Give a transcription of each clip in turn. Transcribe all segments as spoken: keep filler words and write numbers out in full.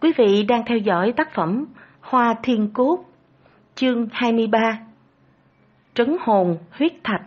Quý vị đang theo dõi tác phẩm Hoa Thiên Cốt, chương hai mươi ba, Trấn hồn huyết thạch.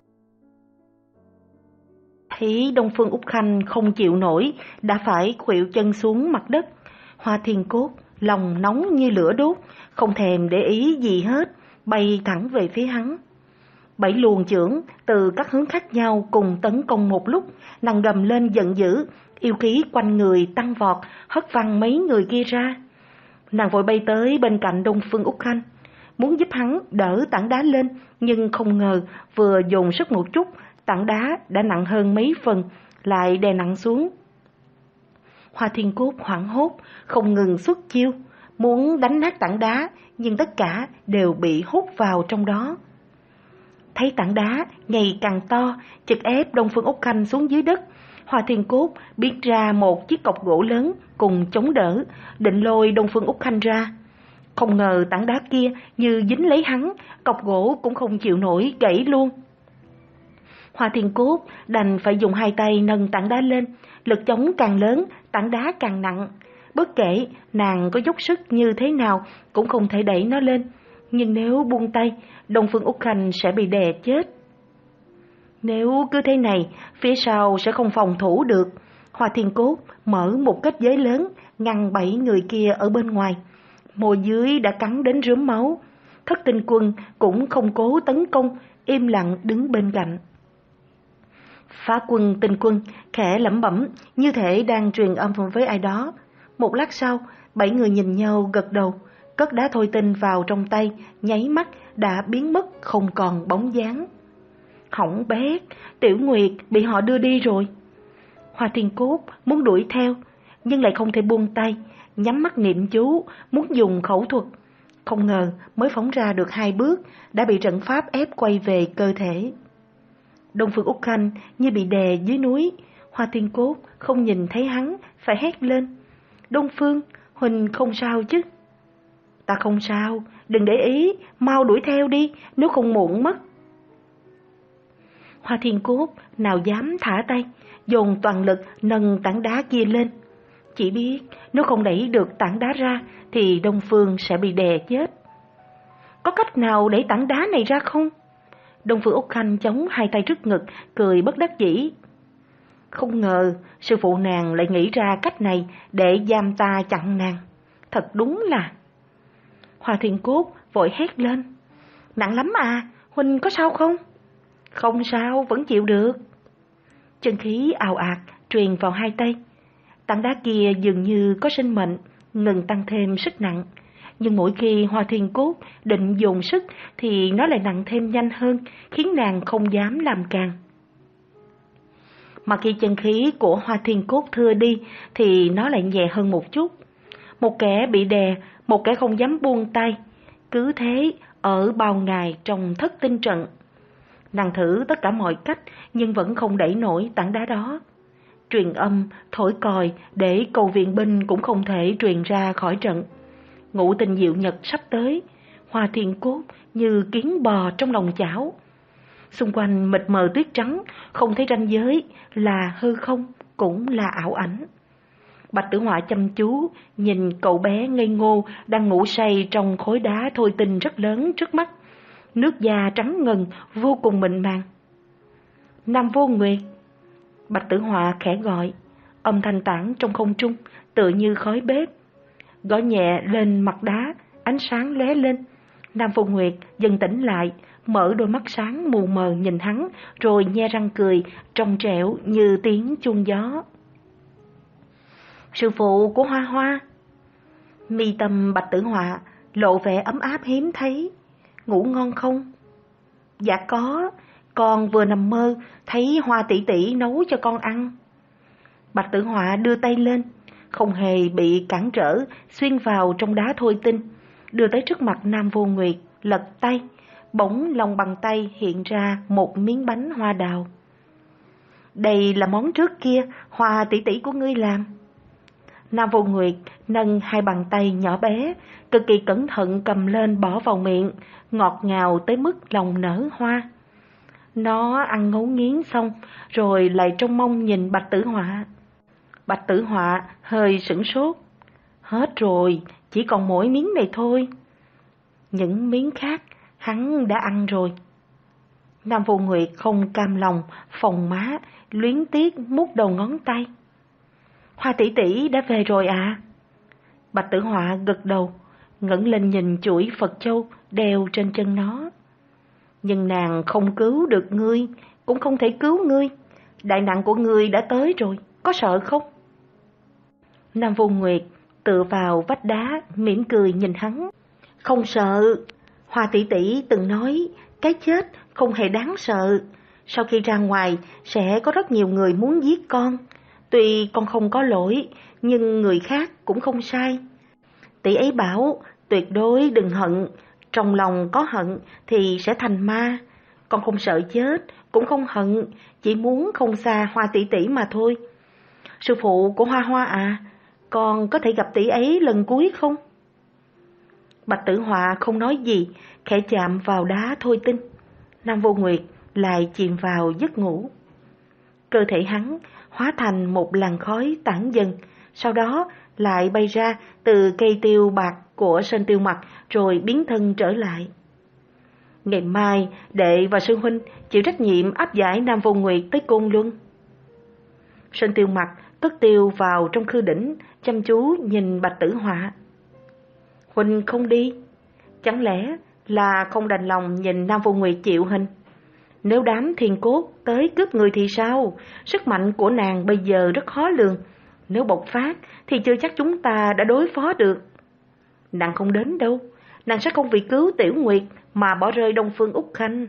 Thấy Đông Phương Úc Khanh không chịu nổi, đã phải khuỵu chân xuống mặt đất. Hoa Thiên Cốt lòng nóng như lửa đốt, không thèm để ý gì hết, bay thẳng về phía hắn. Bảy luồng chưởng từ các hướng khác nhau cùng tấn công một lúc, nàng gầm lên giận dữ, yêu khí quanh người tăng vọt, hất văng mấy người kia ra. Nàng vội bay tới bên cạnh Đông Phương Úc Khanh, muốn giúp hắn đỡ tảng đá lên, nhưng không ngờ vừa dồn sức một chút, tảng đá đã nặng hơn mấy phần, lại đè nặng xuống. Hoa Thiên Cốt hoảng hốt, không ngừng xuất chiêu, muốn đánh nát tảng đá, nhưng tất cả đều bị hút vào trong đó. Thấy tảng đá ngày càng to, chực ép Đông Phương Úc Khanh xuống dưới đất, Hoa Thiên Cốt biến ra một chiếc cọc gỗ lớn cùng chống đỡ, định lôi Đông Phương Úc Khanh ra. Không ngờ tảng đá kia như dính lấy hắn, cọc gỗ cũng không chịu nổi, gãy luôn. Hoa Thiên Cốt đành phải dùng hai tay nâng tảng đá lên, lực chống càng lớn, tảng đá càng nặng. Bất kể nàng có dốc sức như thế nào cũng không thể đẩy nó lên, nhưng nếu buông tay, Đông Phương Úc Khanh sẽ bị đè chết. Nếu cứ thế này, phía sau sẽ không phòng thủ được. Hoa Thiên Cốt mở một kết giới lớn, ngăn bảy người kia ở bên ngoài. Môi dưới đã cắn đến rướm máu. Thất Tinh Quân cũng không cố tấn công, im lặng đứng bên cạnh. Phá Quân Tinh Quân khẽ lẩm bẩm, như thể đang truyền âm với ai đó. Một lát sau, bảy người nhìn nhau gật đầu, cất đá thôi tinh vào trong tay, nháy mắt đã biến mất không còn bóng dáng. Hỏng bét, Tiểu Nguyệt bị họ đưa đi rồi. Hoa Thiên Cốt muốn đuổi theo, nhưng lại không thể buông tay, nhắm mắt niệm chú, muốn dùng khẩu thuật. Không ngờ mới phóng ra được hai bước, đã bị trận pháp ép quay về cơ thể. Đông Phương Úc Khanh như bị đè dưới núi. Hoa Thiên Cốt không nhìn thấy hắn, phải hét lên: Đông Phương, Huỳnh không sao chứ? Ta không sao, đừng để ý, mau đuổi theo đi, nếu không muộn mất. Hoa Thiên Cốt nào dám thả tay, dồn toàn lực nâng tảng đá kia lên. Chỉ biết nếu không đẩy được tảng đá ra thì Đông Phương sẽ bị đè chết. Có cách nào đẩy tảng đá này ra không? Đông Phương Úc Khanh chống hai tay trước ngực, cười bất đắc dĩ. Không ngờ sư phụ nàng lại nghĩ ra cách này để giam ta chặn nàng. Thật đúng là... Hoa Thiên Cốt vội hét lên: Nặng lắm à, Huynh có sao không? Không sao, vẫn chịu được. Chân khí ào ạt truyền vào hai tay. Tảng đá kia dường như có sinh mệnh, ngừng tăng thêm sức nặng. Nhưng mỗi khi Hoa Thiên Cốt định dồn sức thì nó lại nặng thêm nhanh hơn, khiến nàng không dám làm càng. Mà khi chân khí của Hoa Thiên Cốt thưa đi thì nó lại nhẹ hơn một chút. Một kẻ bị đè, một kẻ không dám buông tay. Cứ thế ở bao ngày trong thất tinh trận. Nàng thử tất cả mọi cách nhưng vẫn không đẩy nổi tảng đá đó. Truyền âm, thổi còi để cầu viện binh cũng không thể truyền ra khỏi trận. Ngũ Tinh Diệu Nhật sắp tới, Hoa Thiên Cốt như kiến bò trong lòng chảo. Xung quanh mịt mờ tuyết trắng, không thấy ranh giới, là hư không cũng là ảo ảnh. Bạch Tử Họa chăm chú nhìn cậu bé ngây ngô đang ngủ say trong khối đá thôi tinh rất lớn trước mắt. Nước da trắng ngần, vô cùng mịn màng. Nam Vô Nguyệt. Bạch Tử Họa khẽ gọi, âm thanh tản trong không trung, tựa như khói bếp. Gõ nhẹ lên mặt đá, ánh sáng lóe lên. Nam Vô Nguyệt dần tỉnh lại, mở đôi mắt sáng mù mờ nhìn hắn, rồi nhe răng cười, trong trẻo như tiếng chuông gió. Sư phụ của Hoa Hoa. Mi tâm Bạch Tử Họa lộ vẻ ấm áp hiếm thấy. Ngủ ngon không? Dạ có, con vừa nằm mơ thấy Hoa tỷ tỷ nấu cho con ăn. Bạch Tử Họa đưa tay lên, không hề bị cản trở, xuyên vào trong đá thôi tinh, đưa tới trước mặt Nam Vô Nguyệt, lật tay, bỗng lòng bàn tay hiện ra một miếng bánh hoa đào. Đây là món trước kia Hoa tỷ tỷ của ngươi làm. Nam Vô Nguyệt nâng hai bàn tay nhỏ bé, cực kỳ cẩn thận cầm lên bỏ vào miệng, ngọt ngào tới mức lòng nở hoa. Nó ăn ngấu nghiến xong, rồi lại trông mong nhìn Bạch Tử Họa. Bạch Tử Họa hơi sửng sốt. Hết rồi, chỉ còn mỗi miếng này thôi. Những miếng khác hắn đã ăn rồi. Nam Vô Nguyệt không cam lòng, phồng má, luyến tiếc mút đầu ngón tay. Hoa tỷ tỷ đã về rồi à? Bạch Tử Họa gật đầu, ngẩng lên nhìn chuỗi Phật châu đeo trên chân nó. Nhưng nàng không cứu được ngươi, cũng không thể cứu ngươi. Đại nạn của ngươi đã tới rồi, có sợ không? Nam Vô Nguyệt tựa vào vách đá, mỉm cười nhìn hắn. Không sợ, Hoa tỷ tỷ từng nói cái chết không hề đáng sợ. Sau khi ra ngoài sẽ có rất nhiều người muốn giết con. Tuy con không có lỗi, nhưng người khác cũng không sai. Tỷ ấy bảo tuyệt đối đừng hận, trong lòng có hận thì sẽ thành ma. Con không sợ chết, cũng không hận, chỉ muốn không xa Hoa tỷ tỷ mà thôi. Sư phụ của Hoa Hoa à, con có thể gặp tỷ ấy lần cuối không? Bạch Tử Họa không nói gì, khẽ chạm vào đá thôi tinh. Nam Vô Nguyệt lại chìm vào giấc ngủ. Cơ thể hắn hóa thành một làn khói tản dần, sau đó lại bay ra từ cây tiêu bạc của Sơn Tiêu Mặc rồi biến thân trở lại. Ngày mai đệ và sư huynh chịu trách nhiệm áp giải Nam Vô Nguyệt tới Côn Luân. Sơn Tiêu Mặc cất tiêu vào trong khư đỉnh, chăm chú nhìn Bạch Tử Họa. Huynh không đi, chẳng lẽ là không đành lòng nhìn Nam Vô Nguyệt chịu hình? Nếu đám thiên cốt tới cướp người thì sao? Sức mạnh của nàng bây giờ rất khó lường. Nếu bộc phát thì chưa chắc chúng ta đã đối phó được. Nàng không đến đâu, nàng sẽ không vì cứu Tiểu Nguyệt mà bỏ rơi Đông Phương Úc Khanh.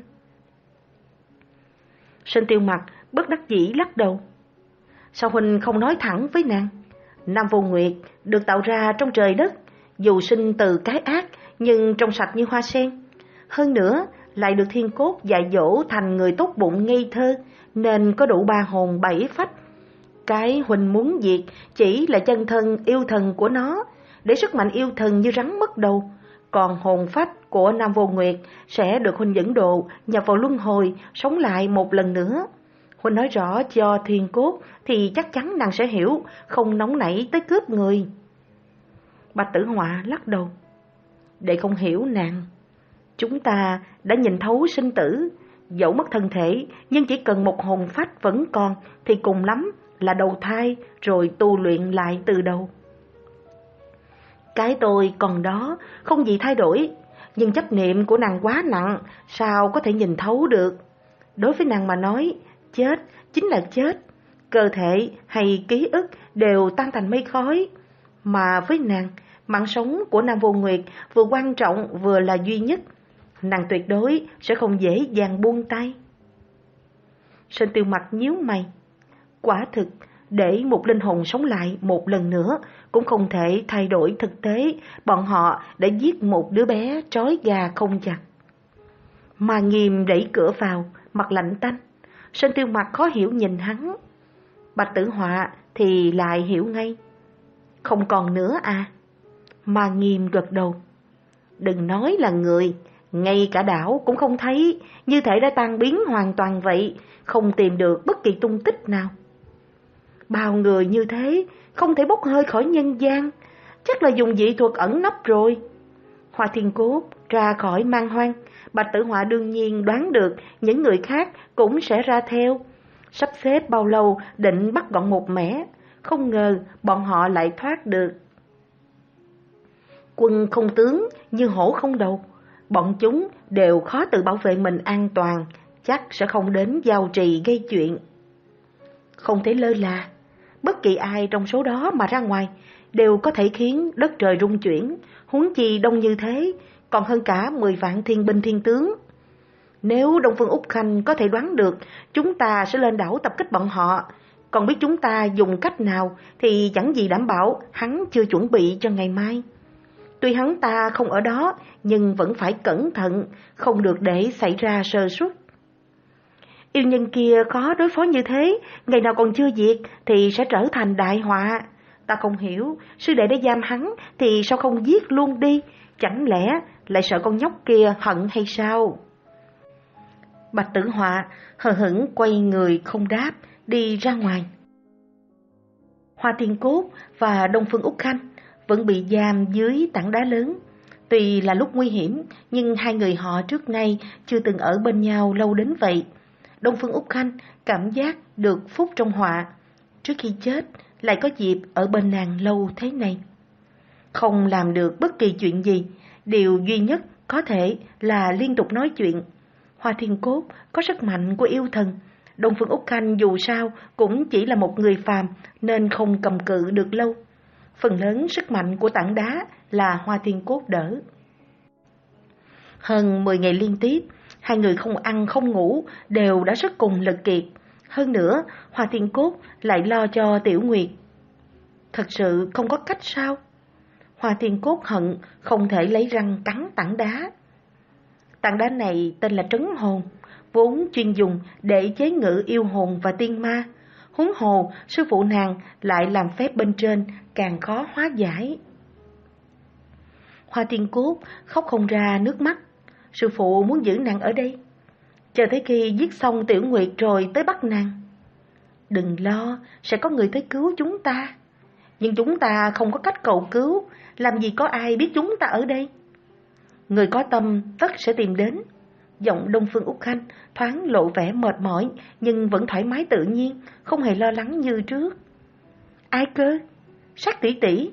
Sơn Tiêu Mặc bất đắc dĩ lắc đầu. Sao huynh không nói thẳng với nàng? Nam Vô Nguyệt được tạo ra trong trời đất, dù sinh từ cái ác nhưng trong sạch như hoa sen. Hơn nữa lại được thiên cốt dạy dỗ thành người tốt bụng ngây thơ, nên có đủ ba hồn bảy phách. Cái huynh muốn diệt chỉ là chân thân yêu thần của nó, để sức mạnh yêu thần như rắn mất đầu. Còn hồn phách của Nam Vô Nguyệt sẽ được huynh dẫn độ nhập vào luân hồi, sống lại một lần nữa. Huynh nói rõ cho thiên cốt thì chắc chắn nàng sẽ hiểu, không nóng nảy tới cướp người. Bạch Tử Họa lắc đầu. Để không hiểu nàng. Chúng ta đã nhìn thấu sinh tử, dẫu mất thân thể, nhưng chỉ cần một hồn phách vẫn còn thì cùng lắm là đầu thai rồi tu luyện lại từ đầu. Cái tôi còn đó, không gì thay đổi, nhưng chấp niệm của nàng quá nặng, sao có thể nhìn thấu được. Đối với nàng mà nói, chết chính là chết, cơ thể hay ký ức đều tan thành mây khói. Mà với nàng, mạng sống của Nam Vô Nguyệt vừa quan trọng vừa là duy nhất. Nàng tuyệt đối sẽ không dễ dàng buông tay. Sơn Tiêu Mặc nhíu mày. Quả thực, để một linh hồn sống lại một lần nữa cũng không thể thay đổi thực tế bọn họ đã giết một đứa bé trói gà không chặt. Mà Nghiêm đẩy cửa vào, mặt lạnh tanh. Sơn Tiêu Mặc khó hiểu nhìn hắn. Bạch Tử Họa thì lại hiểu ngay. Không còn nữa à? Mà Nghiêm gật đầu. Đừng nói là người, ngay cả đảo cũng không thấy, như thể đã tan biến hoàn toàn vậy, không tìm được bất kỳ tung tích nào. Bao người như thế, không thể bốc hơi khỏi nhân gian, chắc là dùng dị thuật ẩn nấp rồi. Hoa Thiên Cốt ra khỏi Man Hoang, Bạch Tử Họa đương nhiên đoán được những người khác cũng sẽ ra theo. Sắp xếp bao lâu định bắt gọn một mẻ, không ngờ bọn họ lại thoát được. Quân không tướng như hổ không đầu, bọn chúng đều khó tự bảo vệ mình an toàn, chắc sẽ không đến giao trì gây chuyện. Không thể lơ là, bất kỳ ai trong số đó mà ra ngoài đều có thể khiến đất trời rung chuyển, huống chi đông như thế, còn hơn cả mười vạn thiên binh thiên tướng. Nếu Đông Phương Úc Khanh có thể đoán được chúng ta sẽ lên đảo tập kích bọn họ, còn biết chúng ta dùng cách nào thì chẳng gì đảm bảo hắn chưa chuẩn bị cho ngày mai. Tuy hắn ta không ở đó, nhưng vẫn phải cẩn thận, không được để xảy ra sơ suất. Yêu nhân kia khó đối phó như thế, ngày nào còn chưa diệt thì sẽ trở thành đại họa. Ta không hiểu, sư đệ đã giam hắn thì sao không giết luôn đi, chẳng lẽ lại sợ con nhóc kia hận hay sao? Bạch Tử Họa hờ hững quay người không đáp, đi ra ngoài. Hoa Thiên Cốt và Đông Phương Úc Khanh vẫn bị giam dưới tảng đá lớn. Tuy là lúc nguy hiểm, nhưng hai người họ trước nay chưa từng ở bên nhau lâu đến vậy. Đông Phương Úc Khanh cảm giác được phúc trong họa, trước khi chết lại có dịp ở bên nàng lâu thế này. Không làm được bất kỳ chuyện gì, điều duy nhất có thể là liên tục nói chuyện. Hoa Thiên Cốt có sức mạnh của yêu thần, Đông Phương Úc Khanh dù sao cũng chỉ là một người phàm nên không cầm cự được lâu. Phần lớn sức mạnh của tảng đá là Hoa Thiên Cốt đỡ. Hơn mười ngày liên tiếp, hai người không ăn không ngủ, đều đã rất cùng lực kiệt. Hơn nữa, Hoa Thiên Cốt lại lo cho Tiểu Nguyệt. Thật sự không có cách sao? Hoa Thiên Cốt hận không thể lấy răng cắn tảng đá. Tảng đá này tên là trấn hồn, vốn chuyên dùng để chế ngự yêu hồn và tiên ma. Huống hồ, sư phụ nàng lại làm phép bên trên, càng khó hóa giải. Hoa Thiên Cốt khóc không ra nước mắt. Sư phụ muốn giữ nàng ở đây, chờ tới khi giết xong Tiểu Nguyệt rồi tới bắt nàng. Đừng lo, sẽ có người tới cứu chúng ta. Nhưng chúng ta không có cách cầu cứu, làm gì có ai biết chúng ta ở đây. Người có tâm tất sẽ tìm đến. Giọng Đông Phương Úc Khanh thoáng lộ vẻ mệt mỏi, nhưng vẫn thoải mái tự nhiên, không hề lo lắng như trước. Ai cơ? Sát tỷ tỷ.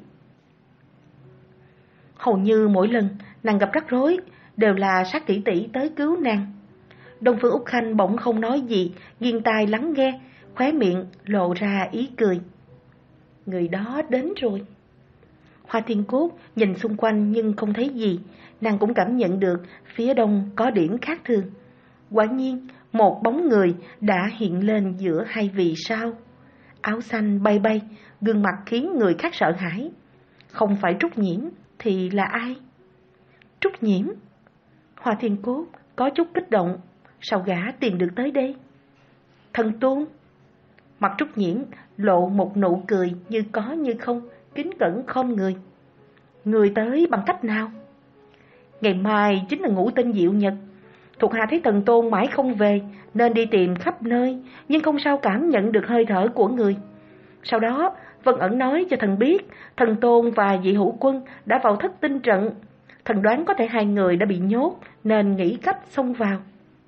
Hầu như mỗi lần nàng gặp rắc rối, đều là Sát tỷ tỷ tới cứu nàng. Đông Phương Úc Khanh bỗng không nói gì, nghiêng tai lắng nghe, khóe miệng lộ ra ý cười. Người đó đến rồi. Hoa Thiên Cốt nhìn xung quanh nhưng không thấy gì, nàng cũng cảm nhận được phía đông có điểm khác thường. Quả nhiên, một bóng người đã hiện lên giữa hai vì sao. Áo xanh bay bay, gương mặt khiến người khác sợ hãi. Không phải Trúc Nhiễm thì là ai? Trúc Nhiễm? Hoa Thiên Cốt có chút kích động, sao gã tìm được tới đây? Thần Tôn? Mặt Trúc Nhiễm lộ một nụ cười như có như không, kính cẩn khom người. Người tới bằng cách nào? Ngày mai chính là ngũ tinh diệu nhật. Thuộc hạ thấy Thần Tôn mãi không về, nên đi tìm khắp nơi, nhưng không sao cảm nhận được hơi thở của người. Sau đó, Vân Ẩn nói cho thần biết, Thần Tôn và Dị Hữu Quân đã vào thất tinh trận. Thần đoán có thể hai người đã bị nhốt, nên nghĩ cách xông vào.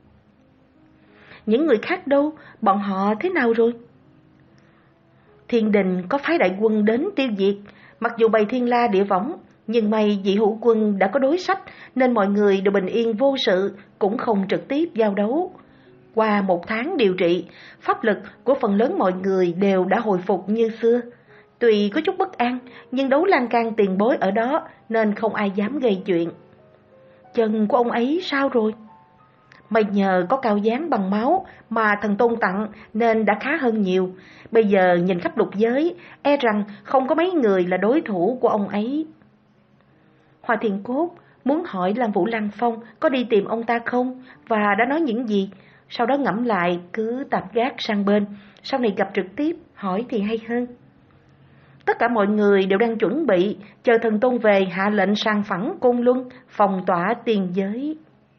Những người khác đâu? Bọn họ thế nào rồi? Thiên Đình có phái đại quân đến tiêu diệt. Mặc dù bày thiên la địa võng, nhưng may Dị Hữu Quân đã có đối sách, nên mọi người đều bình yên vô sự, cũng không trực tiếp giao đấu. Qua một tháng điều trị, pháp lực của phần lớn mọi người đều đã hồi phục như xưa. Tuy có chút bất an, nhưng đấu lan can tiền bối ở đó, nên không ai dám gây chuyện. Chân của ông ấy sao rồi? May nhờ có cao dáng bằng máu mà Thần Tôn tặng nên đã khá hơn nhiều. Bây giờ nhìn khắp lục giới, e rằng không có mấy người là đối thủ của ông ấy. Hoa Thiên Cốt muốn hỏi Lam Vũ Lăng Phong có đi tìm ông ta không và đã nói những gì. Sau đó ngẫm lại cứ tạm gác sang bên, sau này gặp trực tiếp hỏi thì hay hơn. Tất cả mọi người đều đang chuẩn bị, chờ Thần Tôn về hạ lệnh sang phẳng Côn Luân, phong tỏa tiền giới.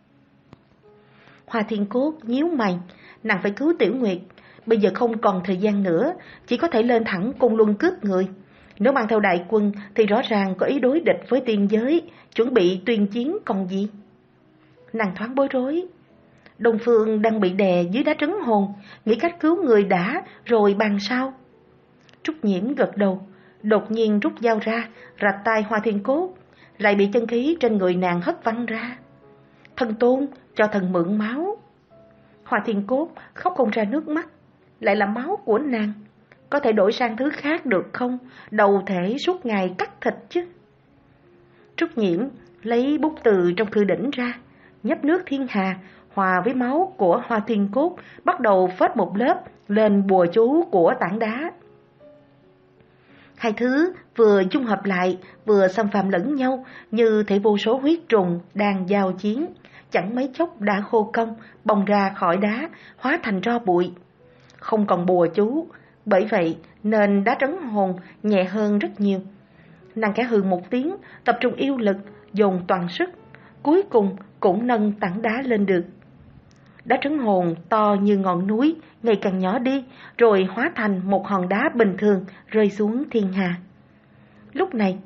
Hoa Thiên Cốt nhíu mày, nàng phải cứu Tiểu Nguyệt, bây giờ không còn thời gian nữa, chỉ có thể lên thẳng Côn Luân cướp người. Nếu mang theo đại quân thì rõ ràng có ý đối địch với tiên giới, chuẩn bị tuyên chiến còn gì. Nàng thoáng bối rối. Đông Phương đang bị đè dưới đá trấn hồn, nghĩ cách cứu người đã, rồi bàn sao. Trúc Nhiễm gật đầu, đột nhiên rút dao ra, rạch tay Hoa Thiên Cốt, lại bị chân khí trên người nàng hất văng ra. Thần Tôn, cho thần mượn máu. Hoa Thiên Cốt khóc không ra nước mắt, lại là máu của nàng. Có thể đổi sang thứ khác được không? Đầu thể suốt ngày cắt thịt chứ. Trúc Nhiễm lấy bút từ trong thư đỉnh ra, nhấp nước thiên hà, hòa với máu của Hoa Thiên Cốt, bắt đầu phết một lớp lên bùa chú của tảng đá. Hai thứ vừa dung hợp lại, vừa xâm phạm lẫn nhau, như thể vô số huyết trùng đang giao chiến. Chẳng mấy chốc đã khô cong, bong ra khỏi đá, hóa thành tro bụi. Không còn bùa chú, bởi vậy nên đá trấn hồn nhẹ hơn rất nhiều. Nàng khẽ hừ một tiếng, tập trung yêu lực, dồn toàn sức, cuối cùng cũng nâng tảng đá lên được. Đá trấn hồn to như ngọn núi, ngày càng nhỏ đi, rồi hóa thành một hòn đá bình thường rơi xuống thiên hà. Lúc này,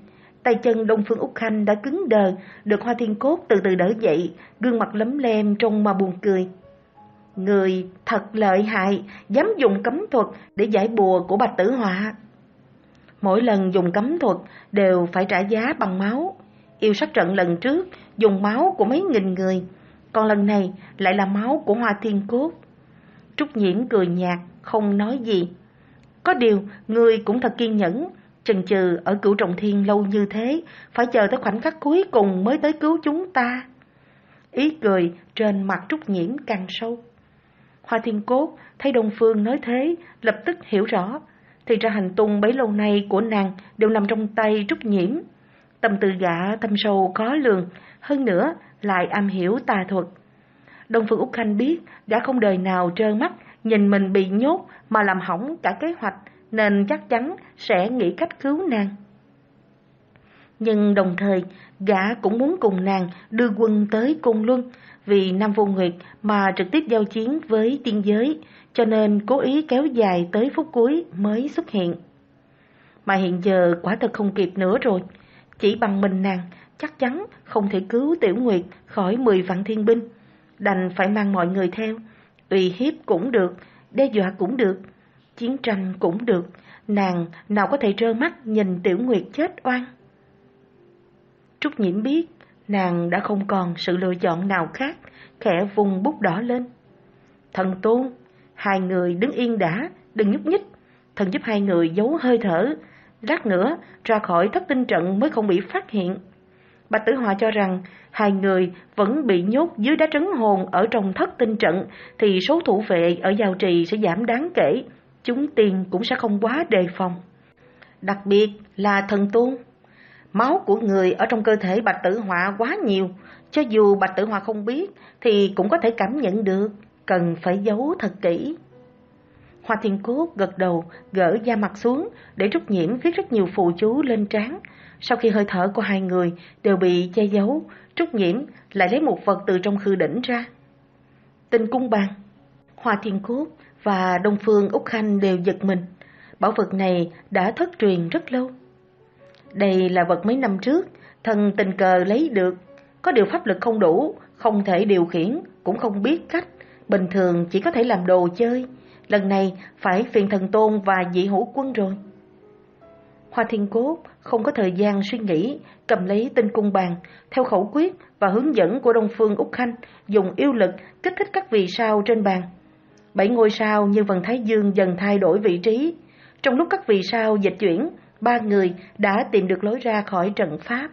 Tay chân Đông Phương Úc Khanh đã cứng đờ, được Hoa Thiên Cốt từ từ đỡ dậy, gương mặt lấm lem trông mà buồn cười. Người thật lợi hại, dám dùng cấm thuật để giải bùa của Bạch Tử Họa. Mỗi lần dùng cấm thuật đều phải trả giá bằng máu. Yêu sát trận lần trước dùng máu của mấy nghìn người, còn lần này lại là máu của Hoa Thiên Cốt. Trúc Nhiễm cười nhạt, không nói gì. Có điều, người cũng thật kiên nhẫn, chần chừ ở Cửu Trọng Thiên lâu như thế, phải chờ tới khoảnh khắc cuối cùng mới tới cứu chúng ta. Ý cười trên mặt Trúc Nhiễm càng sâu. Hoa Thiên Cốt thấy Đông Phương nói thế, lập tức hiểu rõ. Thì ra hành tung bấy lâu nay của nàng đều nằm trong tay Trúc Nhiễm. Tâm tư gã thâm sâu khó lường, hơn nữa lại am hiểu tà thuật. Đông Phương Úc Khanh biết gã không đời nào trơ mắt nhìn mình bị nhốt mà làm hỏng cả kế hoạch, nên chắc chắn sẽ nghĩ cách cứu nàng. Nhưng đồng thời, gã cũng muốn cùng nàng đưa quân tới Côn Luân, vì Nam Vô Nguyệt mà trực tiếp giao chiến với tiên giới, cho nên cố ý kéo dài tới phút cuối mới xuất hiện. Mà hiện giờ quả thật không kịp nữa rồi, chỉ bằng mình nàng chắc chắn không thể cứu Tiểu Nguyệt khỏi mười vạn thiên binh, đành phải mang mọi người theo, uy hiếp cũng được, đe dọa cũng được, chiến tranh cũng được, nàng nào có thể trơ mắt nhìn Tiểu Nguyệt chết oan. Trúc Nhiễm biết nàng đã không còn sự lựa chọn nào khác, khẽ vùng bút đỏ lên. Thần Tôn, hai người đứng yên đã, đừng nhúc nhích, thần giúp hai người giấu hơi thở, lát nữa ra khỏi thất tinh trận mới không bị phát hiện. Bạch Tử Họa cho rằng hai người vẫn bị nhốt dưới đá trấn hồn ở trong thất tinh trận thì số thủ vệ ở giao trì sẽ giảm đáng kể, chúng tiền cũng sẽ không quá đề phòng. Đặc biệt là Thần Tôn, máu của người ở trong cơ thể Bạch Tử Họa quá nhiều, cho dù Bạch Tử Họa không biết thì cũng có thể cảm nhận được, cần phải giấu thật kỹ. Hoa Thiên Cốt gật đầu, gỡ da mặt xuống để Trúc Nhiễm viết rất nhiều phù chú lên trán. Sau khi hơi thở của hai người đều bị che giấu, Trúc Nhiễm lại lấy một vật từ trong khư đỉnh ra. Tinh cung bàn. Hoa Thiên Cốt và Đông Phương Úc Khanh đều giật mình. Bảo vật này đã thất truyền rất lâu. Đây là vật mấy năm trước thần tình cờ lấy được, có điều pháp lực không đủ, không thể điều khiển, cũng không biết cách, bình thường chỉ có thể làm đồ chơi. Lần này phải phiền Thần Tôn và Dị Hữu Quân rồi. Hoa Thiên Cốt không có thời gian suy nghĩ, cầm lấy tinh cung bàn, theo khẩu quyết và hướng dẫn của Đông Phương Úc Khanh, dùng yêu lực kích thích các vì sao trên bàn. Bảy ngôi sao như vầng thái dương dần thay đổi vị trí. Trong lúc các vì sao dịch chuyển, ba người đã tìm được lối ra khỏi trận pháp.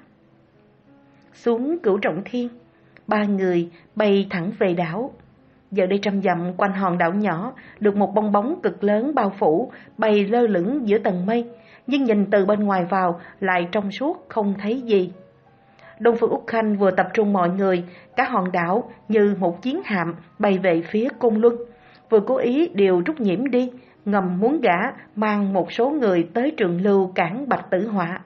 Xuống Cửu Trọng Thiên, ba người bay thẳng về đảo. Giờ đây trăm dặm quanh hòn đảo nhỏ được một bong bóng cực lớn bao phủ, bay lơ lửng giữa tầng mây, nhưng nhìn từ bên ngoài vào lại trong suốt không thấy gì. Đông Phương Úc Khanh vừa tập trung mọi người, cả hòn đảo như một chiến hạm bay về phía Côn Luân, vừa cố ý điều Trúc Nhiễm đi, ngầm muốn gã mang một số người tới Trường Lưu cản Bạch Tử Họa.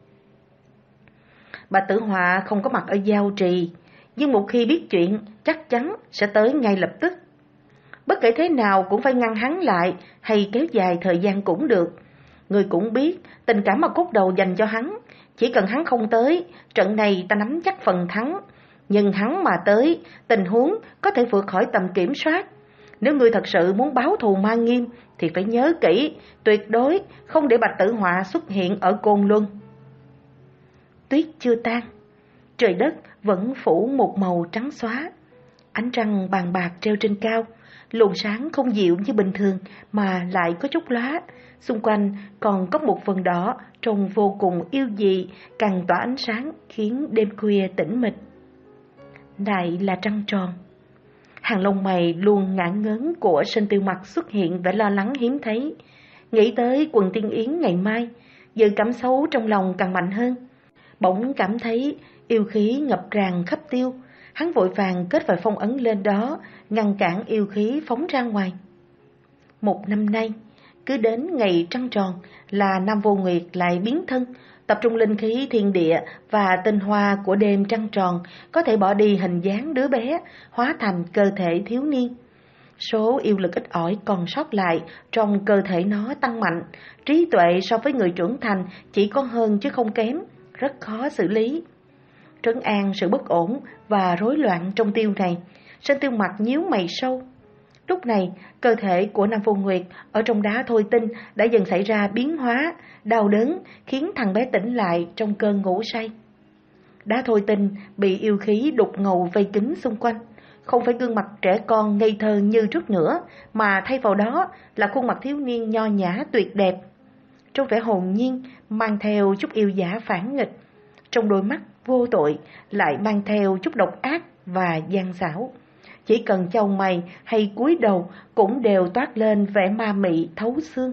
Bạch Tử Họa không có mặt ở giao trì, nhưng một khi biết chuyện chắc chắn sẽ tới ngay lập tức. Bất kể thế nào cũng phải ngăn hắn lại, hay kéo dài thời gian cũng được. Người cũng biết tình cảm mà Cốt Đầu dành cho hắn, chỉ cần hắn không tới, trận này ta nắm chắc phần thắng. Nhưng hắn mà tới, tình huống có thể vượt khỏi tầm kiểm soát. Nếu ngươi thật sự muốn báo thù Ma Nghiêm thì phải nhớ kỹ, tuyệt đối không để Bạch Tử Họa xuất hiện ở Côn Luân. Tuyết chưa tan, trời đất vẫn phủ một màu trắng xóa. Ánh trăng bàn bạc treo trên cao, luồng sáng không dịu như bình thường mà lại có chút lóa. Xung quanh còn có một phần đỏ trông vô cùng yêu dị, càng tỏa ánh sáng khiến đêm khuya tĩnh mịch. Lại là trăng tròn. Hàng lông mày luôn ngả ngớn của Sơn Tiêu Mặc xuất hiện vẻ lo lắng hiếm thấy. Nghĩ tới quần tiên yến ngày mai, dự cảm xấu trong lòng càng mạnh hơn. Bỗng cảm thấy yêu khí ngập tràn khắp tiêu, hắn vội vàng kết vài phong ấn lên đó, ngăn cản yêu khí phóng ra ngoài. Một năm nay, cứ đến ngày trăng tròn là Nam Vô Nguyệt lại biến thân, tập trung linh khí thiên địa và tinh hoa của đêm trăng tròn, có thể bỏ đi hình dáng đứa bé, hóa thành cơ thể thiếu niên. Số yêu lực ít ỏi còn sót lại trong cơ thể nó tăng mạnh, trí tuệ so với người trưởng thành chỉ có hơn chứ không kém, rất khó xử lý. Trấn an sự bất ổn và rối loạn trong Tiêu này, Sơn Tiêu mặt nhíu mày sâu. Lúc này, cơ thể của Nam Vô Nguyệt ở trong đá thôi tinh đã dần xảy ra biến hóa, đau đớn khiến thằng bé tỉnh lại trong cơn ngủ say. Đá thôi tinh bị yêu khí đục ngầu vây kín xung quanh, không phải gương mặt trẻ con ngây thơ như trước nữa, mà thay vào đó là khuôn mặt thiếu niên nho nhã tuyệt đẹp. Trong vẻ hồn nhiên mang theo chút yêu dã phản nghịch, trong đôi mắt vô tội lại mang theo chút độc ác và gian xảo. Chỉ cần chau mày hay cúi đầu cũng đều toát lên vẻ ma mị thấu xương.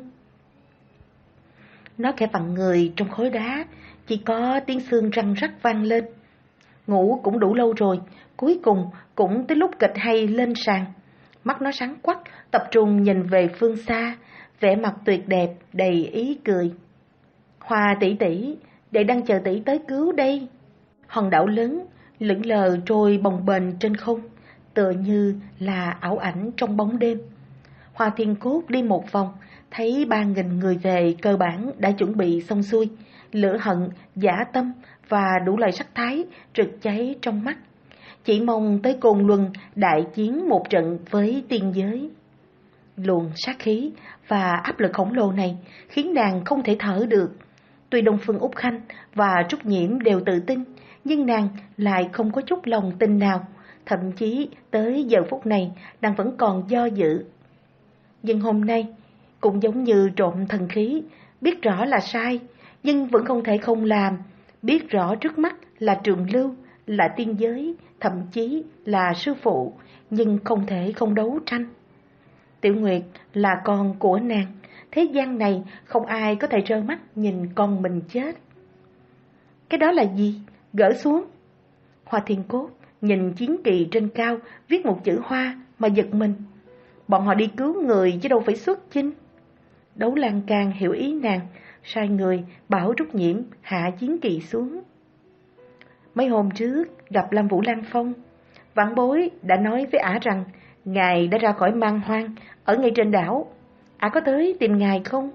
Nó khẽ vặn người trong khối đá, chỉ có tiếng xương răng rắc vang lên. Ngủ cũng đủ lâu rồi, cuối cùng cũng tới lúc kịch hay lên sàn. Mắt nó sáng quắc, tập trung nhìn về phương xa, vẻ mặt tuyệt đẹp đầy ý cười. Hoa tỷ tỷ, đệ đang chờ tỷ tới cứu đây. Hòn đảo lớn lững lờ trôi bồng bềnh trên không, tựa như là ảo ảnh trong bóng đêm. Hoa Thiên Cốt đi một vòng, thấy ba nghìn người về cơ bản đã chuẩn bị xong xuôi, lửa hận, dã tâm và đủ loại sắc thái rực cháy trong mắt. Chỉ mong tới Côn Luân đại chiến một trận với tiên giới. Luồng sát khí và áp lực khổng lồ này khiến nàng không thể thở được. Tuy Đông Phương Úc Khanh và Trúc Nhiễm đều tự tin, nhưng nàng lại không có chút lòng tin nào. Thậm chí tới giờ phút này nàng vẫn còn do dự. Nhưng hôm nay cũng giống như trộm thần khí, biết rõ là sai nhưng vẫn không thể không làm. Biết rõ trước mắt là Trường Lưu, là tiên giới, thậm chí là sư phụ, nhưng không thể không đấu tranh. Tiểu Nguyệt là con của nàng, thế gian này không ai có thể trơ mắt nhìn con mình chết. Cái đó là gì? Gỡ xuống. Hoa Thiên Cốt nhìn chiến kỳ trên cao viết một chữ hoa mà giật mình. Bọn họ đi cứu người chứ đâu phải xuất chinh. Đấu Lan Can hiểu ý nàng, sai người bảo Trúc Nhiễm hạ chiến kỳ xuống. Mấy hôm trước gặp Lam Vũ Lan Phong, vãn bối đã nói với ả rằng ngài đã ra khỏi Man Hoang ở ngay trên đảo. Ả có tới tìm ngài không?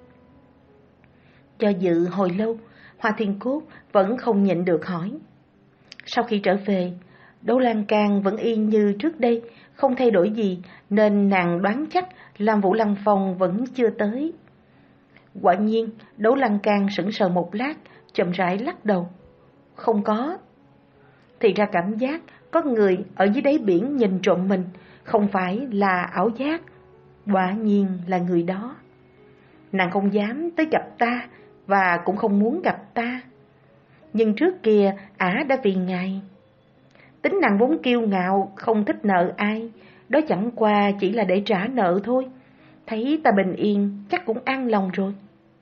Do dự hồi lâu, Hoa Thiên Cốt vẫn không nhịn được hỏi. Sau khi trở về, Đấu Lan Can vẫn y như trước đây, không thay đổi gì, nên nàng đoán chắc Lam Vũ Lăng Phong vẫn chưa tới. Quả nhiên, Đấu Lan Can sững sờ một lát, chậm rãi lắc đầu. Không có. Thì ra cảm giác có người ở dưới đáy biển nhìn trộm mình, không phải là ảo giác, quả nhiên là người đó. Nàng không dám tới gặp ta, và cũng không muốn gặp ta. Nhưng trước kia ả đã vì ngài. Tính nàng vốn kiêu ngạo, không thích nợ ai, đó chẳng qua chỉ là để trả nợ thôi. Thấy ta bình yên, chắc cũng an lòng rồi.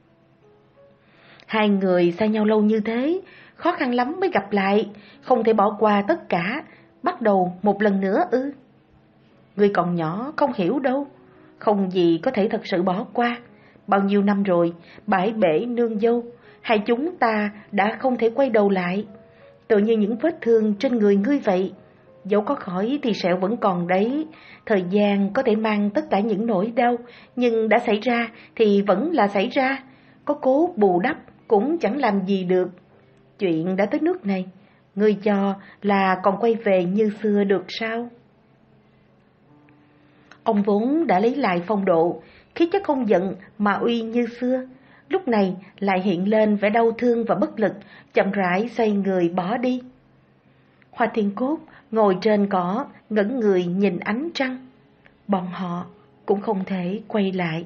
Hai người xa nhau lâu như thế, khó khăn lắm mới gặp lại, không thể bỏ qua tất cả, bắt đầu một lần nữa ư? Người còn nhỏ không hiểu đâu, không gì có thể thật sự bỏ qua. Bao nhiêu năm rồi, bãi bể nương dâu, hai chúng ta đã không thể quay đầu lại. Tự như những vết thương trên người ngươi vậy, dẫu có khỏi thì sẹo vẫn còn đấy. Thời gian có thể mang tất cả những nỗi đau, nhưng đã xảy ra thì vẫn là xảy ra. Có cố bù đắp cũng chẳng làm gì được. Chuyện đã tới nước này, ngươi cho là còn quay về như xưa được sao? Ông vốn đã lấy lại phong độ, khí chất không giận mà uy như xưa, lúc này lại hiện lên vẻ đau thương và bất lực, chậm rãi xoay người bỏ đi. Hoa Thiên Cốt ngồi trên cỏ, ngẩn người nhìn ánh trăng. Bọn họ cũng không thể quay lại.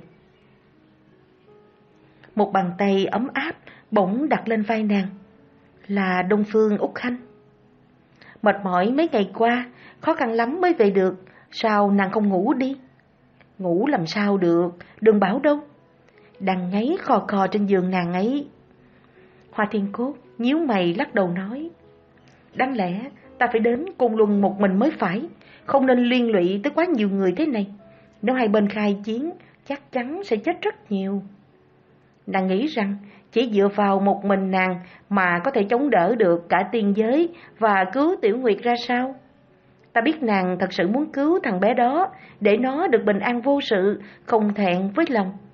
Một bàn tay ấm áp bỗng đặt lên vai nàng, là Đông Phương Úc Khanh. Mệt mỏi mấy ngày qua, khó khăn lắm mới về được, sao nàng không ngủ đi? Ngủ làm sao được, đừng bảo đâu. Đang ngáy khò khò trên giường nàng ấy. Hoa Thiên Cốt nhíu mày lắc đầu nói, đáng lẽ ta phải đến Côn Luân một mình mới phải, không nên liên lụy tới quá nhiều người thế này. Nếu hai bên khai chiến, chắc chắn sẽ chết rất nhiều. Nàng nghĩ rằng chỉ dựa vào một mình nàng mà có thể chống đỡ được cả tiên giới và cứu Tiểu Nguyệt ra sao? Ta biết nàng thật sự muốn cứu thằng bé đó để nó được bình an vô sự, không thẹn với lòng.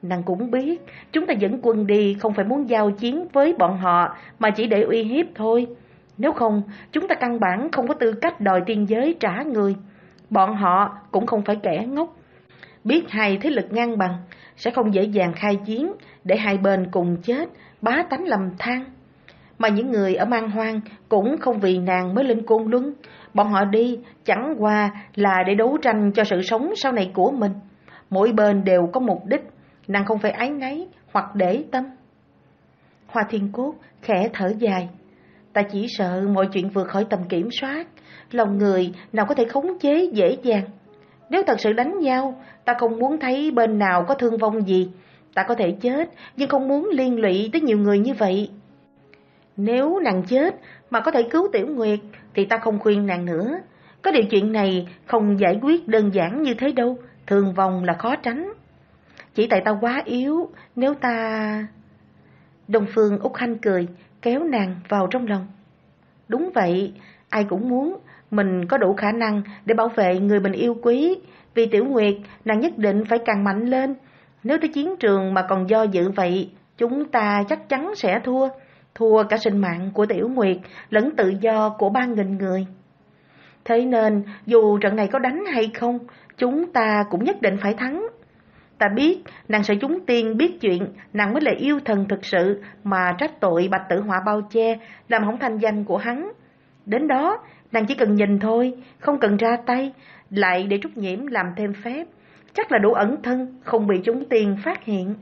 Nàng cũng biết, chúng ta dẫn quân đi không phải muốn giao chiến với bọn họ, mà chỉ để uy hiếp thôi. Nếu không, chúng ta căn bản không có tư cách đòi tiên giới trả người. Bọn họ cũng không phải kẻ ngốc. Biết hai thế lực ngang bằng, sẽ không dễ dàng khai chiến, để hai bên cùng chết, bá tánh lầm than. Mà những người ở Man Hoang cũng không vì nàng mới lên Côn Luân. Bọn họ đi chẳng qua là để đấu tranh cho sự sống sau này của mình. Mỗi bên đều có mục đích, nàng không phải áy náy hoặc để tâm. Hoa Thiên Cốt khẽ thở dài. Ta chỉ sợ mọi chuyện vượt khỏi tầm kiểm soát, lòng người nào có thể khống chế dễ dàng. Nếu thật sự đánh nhau, ta không muốn thấy bên nào có thương vong gì. Ta có thể chết, nhưng không muốn liên lụy tới nhiều người như vậy. Nếu nàng chết mà có thể cứu Tiểu Nguyệt, thì ta không khuyên nàng nữa. Có điều chuyện này không giải quyết đơn giản như thế đâu, thương vong là khó tránh. Chỉ tại ta quá yếu, nếu ta... Đông Phương Úc Khanh cười, kéo nàng vào trong lòng. Đúng vậy, ai cũng muốn mình có đủ khả năng để bảo vệ người mình yêu quý. Vì Tiểu Nguyệt, nàng nhất định phải càng mạnh lên. Nếu tới chiến trường mà còn do dự vậy, chúng ta chắc chắn sẽ thua. Thua cả sinh mạng của Tiểu Nguyệt lẫn tự do của ba nghìn người. Thế nên, dù trận này có đánh hay không, chúng ta cũng nhất định phải thắng. Ta biết, nàng sợ chúng tiên biết chuyện, nàng mới là yêu thần thực sự, mà trách tội Bạch Tử Họa bao che, làm hỏng thanh danh của hắn. Đến đó, nàng chỉ cần nhìn thôi, không cần ra tay, lại để Trúc Nhiễm làm thêm phép. Chắc là đủ ẩn thân, không bị chúng tiên phát hiện.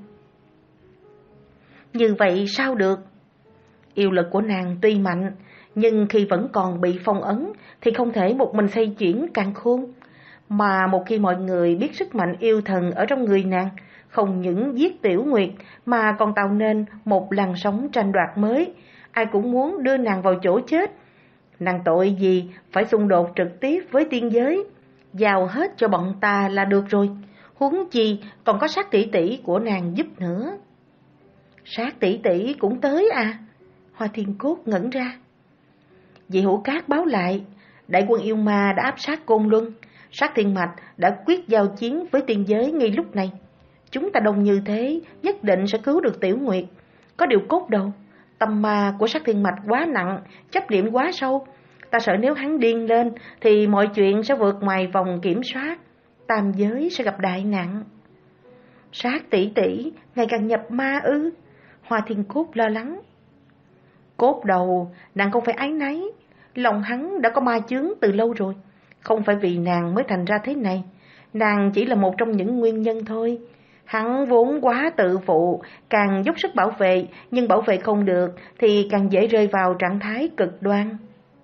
Như vậy sao được? Yêu lực của nàng tuy mạnh, nhưng khi vẫn còn bị phong ấn, thì không thể một mình xoay chuyển càn khôn. Mà một khi mọi người biết sức mạnh yêu thần ở trong người nàng, không những giết Tiểu Nguyệt mà còn tạo nên một làn sóng tranh đoạt mới, ai cũng muốn đưa nàng vào chỗ chết. Nàng tội gì phải xung đột trực tiếp với tiên giới, giao hết cho bọn ta là được rồi, huống chi còn có Sát tỷ tỷ của nàng giúp nữa. Sát tỷ tỷ cũng tới à? Hoa Thiên Cốt ngẩn ra. Vị Hữu Cát báo lại, đại quân yêu ma đã áp sát Côn Luân, Sát Thiên Mạch đã quyết giao chiến với tiên giới ngay lúc này. Chúng ta đông như thế, nhất định sẽ cứu được Tiểu Nguyệt. Có điều cốt đầu, tâm ma của Sát Thiên Mạch quá nặng, chấp niệm quá sâu. Ta sợ nếu hắn điên lên, thì mọi chuyện sẽ vượt ngoài vòng kiểm soát, tam giới sẽ gặp đại nạn. Sát tỷ tỷ ngày càng nhập ma ư? Hoa Thiên Cốt lo lắng. Cốt đầu, nàng không phải áy náy, lòng hắn đã có ma chướng từ lâu rồi. Không phải vì nàng mới thành ra thế này, nàng chỉ là một trong những nguyên nhân thôi. Hắn vốn quá tự phụ, càng dốc sức bảo vệ, nhưng bảo vệ không được thì càng dễ rơi vào trạng thái cực đoan.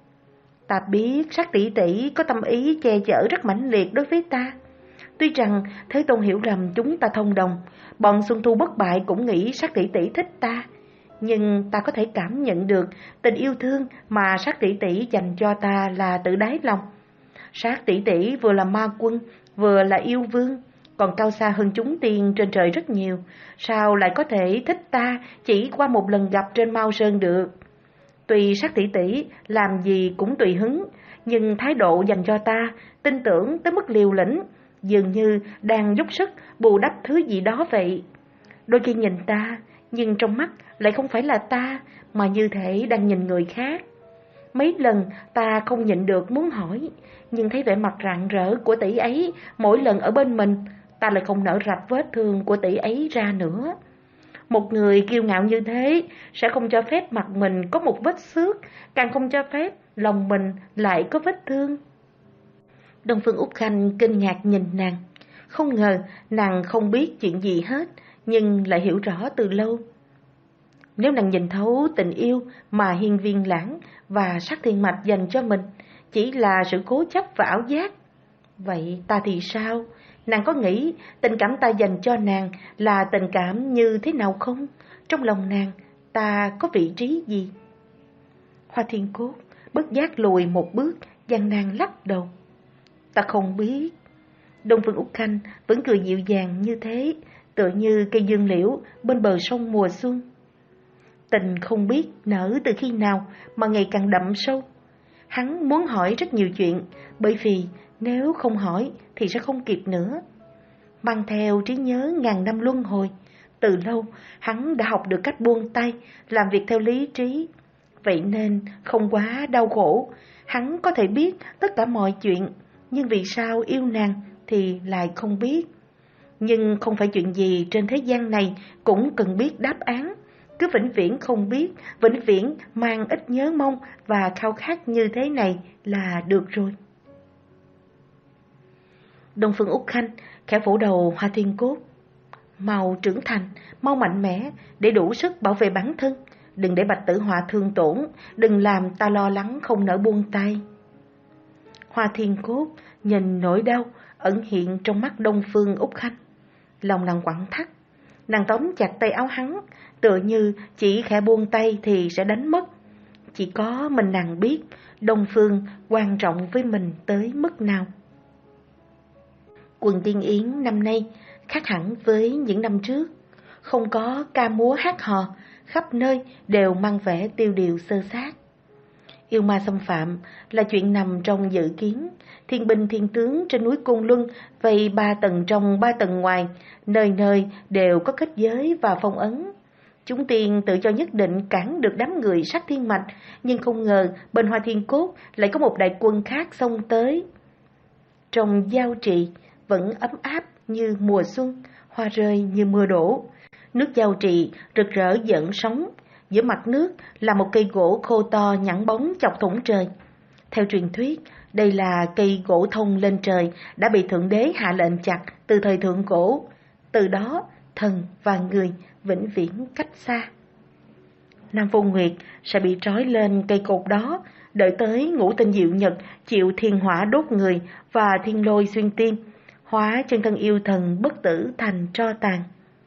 Ta biết Sát tỷ tỷ có tâm ý che chở rất mãnh liệt đối với ta. Tuy rằng Thế Tôn hiểu lầm chúng ta thông đồng, bọn Xuân Thu bất bại cũng nghĩ Sát tỷ tỷ thích ta, nhưng ta có thể cảm nhận được tình yêu thương mà Sát tỷ tỷ dành cho ta là từ đáy lòng. Sát tỷ tỷ vừa là ma quân, vừa là yêu vương, còn cao xa hơn chúng tiên trên trời rất nhiều. Sao lại có thể thích ta chỉ qua một lần gặp trên Mao Sơn được? Tuy Sát tỷ tỷ làm gì cũng tùy hứng, nhưng thái độ dành cho ta, tin tưởng tới mức liều lĩnh, dường như đang dốc sức bù đắp thứ gì đó vậy. Đôi khi nhìn ta, nhưng trong mắt lại không phải là ta, mà như thể đang nhìn người khác. Mấy lần ta không nhịn được muốn hỏi, nhưng thấy vẻ mặt rạng rỡ của tỷ ấy mỗi lần ở bên mình, ta lại không nỡ rạch vết thương của tỷ ấy ra nữa. Một người kiêu ngạo như thế sẽ không cho phép mặt mình có một vết xước, càng không cho phép lòng mình lại có vết thương. Đông Phương Úc Khanh kinh ngạc nhìn nàng, không ngờ nàng không biết chuyện gì hết, nhưng lại hiểu rõ từ lâu. Nếu nàng nhìn thấu tình yêu mà Hiên Viên Lãng và Sát Thiên Mạch dành cho mình chỉ là sự cố chấp và ảo giác, vậy ta thì sao? Nàng có nghĩ tình cảm ta dành cho nàng là tình cảm như thế nào không? Trong lòng nàng, ta có vị trí gì? Hoa Thiên Cốt bất giác lùi một bước, gian nan lắc đầu. Ta không biết. Đông Phương Úc Khanh vẫn cười dịu dàng như thế, tựa như cây dương liễu bên bờ sông mùa xuân. Tình không biết nở từ khi nào mà ngày càng đậm sâu. Hắn muốn hỏi rất nhiều chuyện, bởi vì nếu không hỏi thì sẽ không kịp nữa. Mang theo trí nhớ ngàn năm luân hồi, Từ lâu, hắn đã học được cách buông tay, làm việc theo lý trí. Vậy nên không quá đau khổ, hắn có thể biết tất cả mọi chuyện, nhưng vì sao yêu nàng thì lại không biết. Nhưng không phải chuyện gì trên thế gian này cũng cần biết đáp án. Cứ vĩnh viễn không biết, vĩnh viễn mang ít nhớ mong và khao khát như thế này là được rồi. Đông Phương Úc Khanh khẽ vỗ đầu Hoa Thiên Cốt. Mau trưởng thành, mau mạnh mẽ để đủ sức bảo vệ bản thân. Đừng để Bạch Tử Họa thương tổn, đừng làm ta lo lắng không nỡ buông tay. Hoa Thiên Cốt nhìn nỗi đau ẩn hiện trong mắt Đông Phương Úc Khanh. Lòng nàng quặn thắt, nàng tóm chặt tay áo hắn, tựa như chỉ khẽ buông tay thì sẽ đánh mất. Chỉ có mình nàng biết Đông Phương quan trọng với mình tới mức nào. Quần Tiên Yến năm nay khác hẳn với những năm trước. Không có ca múa hát hò, khắp nơi đều mang vẻ tiêu điều xơ xác. Yêu ma xâm phạm là chuyện nằm trong dự kiến. Thiên binh thiên tướng trên núi Côn Luân vây ba tầng trong ba tầng ngoài, nơi nơi đều có kết giới và phong ấn. Chúng tiên tự cho nhất định cản được đám người sát thiên mạch, nhưng không ngờ bên Hoa Thiên Cốt lại có một đại quân khác xông tới. Trong giao trì vẫn ấm áp như mùa xuân, hoa rơi như mưa đổ. Nước giao trì rực rỡ giận sóng, giữa mặt nước là một cây gỗ khô to nhẵn bóng chọc thủng trời. Theo truyền thuyết, đây là cây gỗ thông lên trời đã bị Thượng Đế hạ lệnh chặt từ thời thượng cổ. Từ đó, thần và người vĩnh viễn cách xa. Nam Vô Nguyệt sẽ bị trói lên cây cột đó, đợi tới ngũ tinh diệu nhật chịu thiên hỏa đốt người và thiên lôi xuyên tim, hóa chân thân yêu thần bất tử thành tro tàn.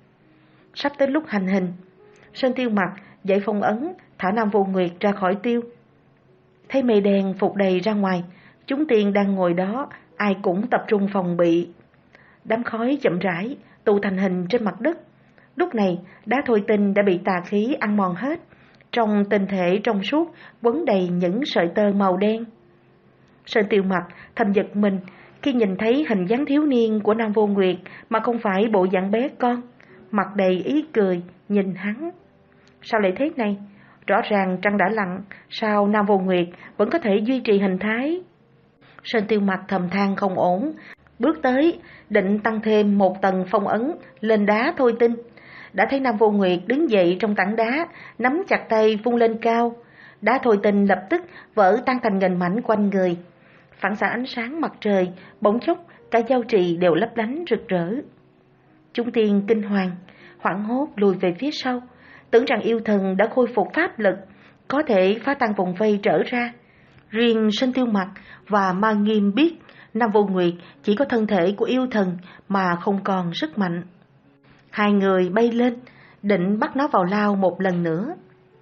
Sắp tới lúc hành hình, Sơn Tiêu Mặc giải phong ấn, thả Nam Vô Nguyệt ra khỏi tiêu. Thấy mây đen phục đầy ra ngoài, chúng tiên đang ngồi đó, ai cũng tập trung phòng bị. Đám khói chậm rãi tụ thành hình trên mặt đất. Lúc này, đá thôi tinh đã bị tà khí ăn mòn hết. Trong tinh thể trong suốt quấn đầy những sợi tơ màu đen. Sơn Tiêu Mặc thầm giật mình khi nhìn thấy hình dáng thiếu niên của Nam Vô Nguyệt mà không phải bộ dạng bé con, mặt đầy ý cười nhìn hắn. Sao lại thế này? Rõ ràng trăng đã lặn, sao Nam Vô Nguyệt vẫn có thể duy trì hình thái? Sơn Tiêu Mặc thầm than không ổn, bước tới định tăng thêm một tầng phong ấn lên đá thôi tinh. Đã thấy Nam Vô Nguyệt đứng dậy trong tảng đá, nắm chặt tay vung lên cao. Đá thôi tinh lập tức vỡ tan thành nghìn mảnh quanh người. Phản xạ ánh sáng mặt trời, bỗng chốc cả giao trì đều lấp lánh rực rỡ. Chúng tiên kinh hoàng, hoảng hốt lùi về phía sau, tưởng rằng yêu thần đã khôi phục pháp lực, có thể phá tan vòng vây trở ra. Riêng Sơn Tiêu Mặc và Ma Nghiêm biết Nam Vô Nguyệt chỉ có thân thể của yêu thần mà không còn sức mạnh. Hai người bay lên, định bắt nó vào lao một lần nữa.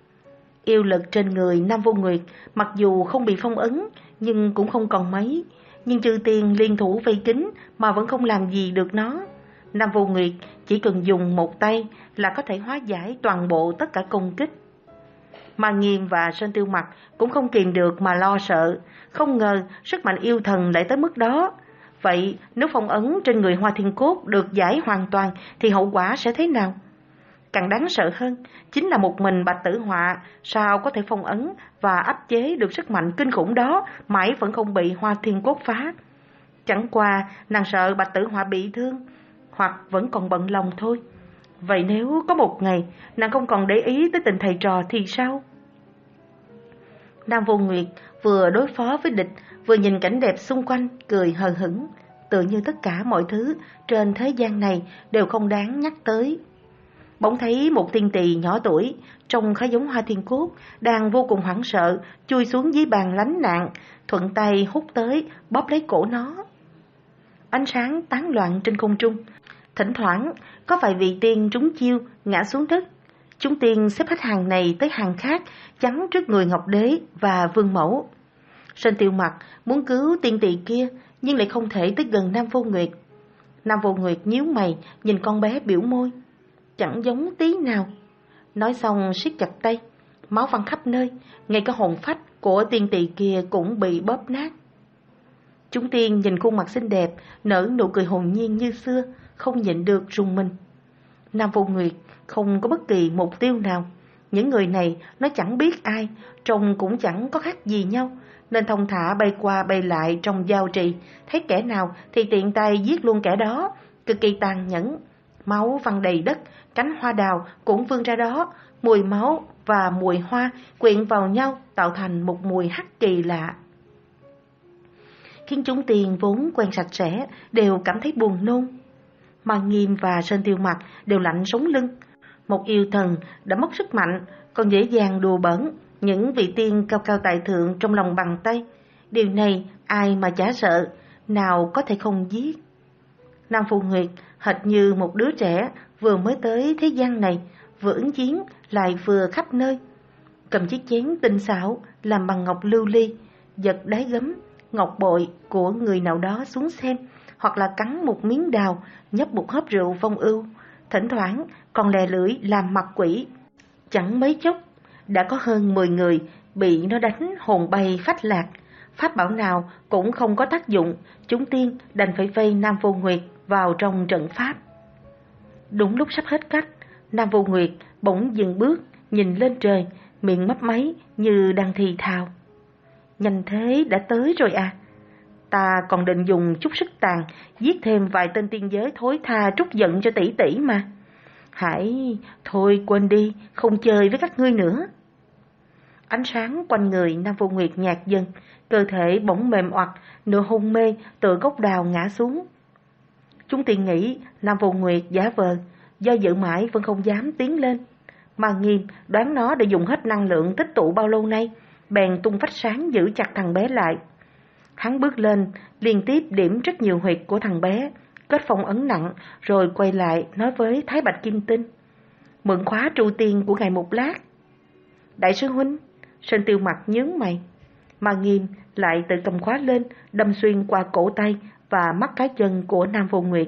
Yêu lực trên người Nam Vô Nguyệt mặc dù không bị phong ấn, nhưng cũng không còn mấy. Nhưng chư tiên liên thủ vây kín mà vẫn không làm gì được nó. Nam Vô Nguyệt chỉ cần dùng một tay là có thể hóa giải toàn bộ tất cả công kích. Ma Nghiêm và Sơn Tiêu Mặc cũng không kìm được mà lo sợ, không ngờ sức mạnh yêu thần lại tới mức đó. Vậy nếu phong ấn trên người Hoa Thiên Cốt được giải hoàn toàn thì hậu quả sẽ thế nào? Càng đáng sợ hơn chính là một mình Bạch Tử Họa sao có thể phong ấn và áp chế được sức mạnh kinh khủng đó mãi vẫn không bị Hoa Thiên Cốt phá. Chẳng qua nàng sợ Bạch Tử Họa bị thương, hoặc vẫn còn bận lòng thôi. Vậy nếu có một ngày nàng không còn để ý tới tình thầy trò thì sao? Nam Vô Nguyệt vừa đối phó với địch, vừa nhìn cảnh đẹp xung quanh, cười hờ hững, tựa như tất cả mọi thứ trên thế gian này đều không đáng nhắc tới. Bỗng thấy một tiên tỳ nhỏ tuổi, trông khá giống Hoa Thiên Cốt, đang vô cùng hoảng sợ, chui xuống dưới bàn lánh nạn, thuận tay hút tới, bóp lấy cổ nó. Ánh sáng tán loạn trên không trung, thỉnh thoảng có vài vị tiên trúng chiêu, ngã xuống đất. Chúng tiên xếp hết hàng này tới hàng khác, chắn trước người Ngọc Đế và Vương Mẫu. Sơn Tiêu Mặc muốn cứu tiên tỳ kia, nhưng lại không thể tới gần Nam Vô Nguyệt. Nam Vô Nguyệt nhíu mày, nhìn con bé biểu môi. Chẳng giống tí nào. Nói xong siết chặt tay, máu văng khắp nơi, ngay cả hồn phách của tiên tỳ kia cũng bị bóp nát. Chúng tiên nhìn khuôn mặt xinh đẹp, nở nụ cười hồn nhiên như xưa, không nhịn được rùng mình. Nam Vô Nguyệt không có bất kỳ mục tiêu nào. Những người này nó chẳng biết ai, trông cũng chẳng có khác gì nhau, nên thông thả bay qua bay lại trong giao trì, thấy kẻ nào thì tiện tay giết luôn kẻ đó, cực kỳ tàn nhẫn. Máu văng đầy đất, cánh hoa đào cũng vươn ra đó, mùi máu và mùi hoa quyện vào nhau tạo thành một mùi hắc kỳ lạ, khiến chúng tiền vốn quen sạch sẽ đều cảm thấy buồn nôn. Mà Nghiêm và Sơn Tiêu Mặc đều lạnh sống lưng. Một yêu thần đã mất sức mạnh, còn dễ dàng đùa bỡn những vị tiên cao cao tại thượng trong lòng bàn tay. Điều này ai mà chả sợ, nào có thể không giết. Nam Vô Nguyệt hệt như một đứa trẻ vừa mới tới thế gian này, vừa ứng chiến lại vừa khắp nơi. Cầm chiếc chén tinh xảo làm bằng ngọc lưu ly, giật đáy gấm, ngọc bội của người nào đó xuống xem, hoặc là cắn một miếng đào, nhấp một hớp rượu phong ưu, thỉnh thoảng còn lè lưỡi làm mặt quỷ. Chẳng mấy chốc đã có hơn mười người bị nó đánh hồn bay phách lạc. Pháp bảo nào cũng không có tác dụng, chúng tiên đành phải vây Nam Vô Nguyệt vào trong trận pháp. Đúng lúc sắp hết cách, Nam Vô Nguyệt bỗng dừng bước, nhìn lên trời, miệng mấp máy như đang thì thào: "Nhanh thế đã tới rồi à? Ta còn định dùng chút sức tàn giết thêm vài tên tiên giới thối tha trút giận cho tỷ tỷ mà. Hãy thôi quên đi, không chơi với các ngươi nữa." Ánh sáng quanh người Nam Vô Nguyệt nhạt dần, cơ thể bỗng mềm oặt, nửa hôn mê tựa gốc đào ngã xuống. Chúng tiên nghĩ Nam Vô Nguyệt giả vờ, do dự mãi vẫn không dám tiến lên. Mà Nghiêm đoán nó đã dùng hết năng lượng tích tụ bao lâu nay, bèn tung phách sáng giữ chặt thằng bé lại. Hắn bước lên, liên tiếp điểm rất nhiều huyệt của thằng bé, kết phong ấn nặng, rồi quay lại nói với Thái Bạch Kim Tinh: "Mượn khóa tru tiên của ngài một lát." "Đại sư huynh." Sơn Tiêu Mặc nhướng mày. Mà Nghiêm lại tự cầm khóa lên, đâm xuyên qua cổ tay và mắt cá chân của Nam Vô Nguyệt.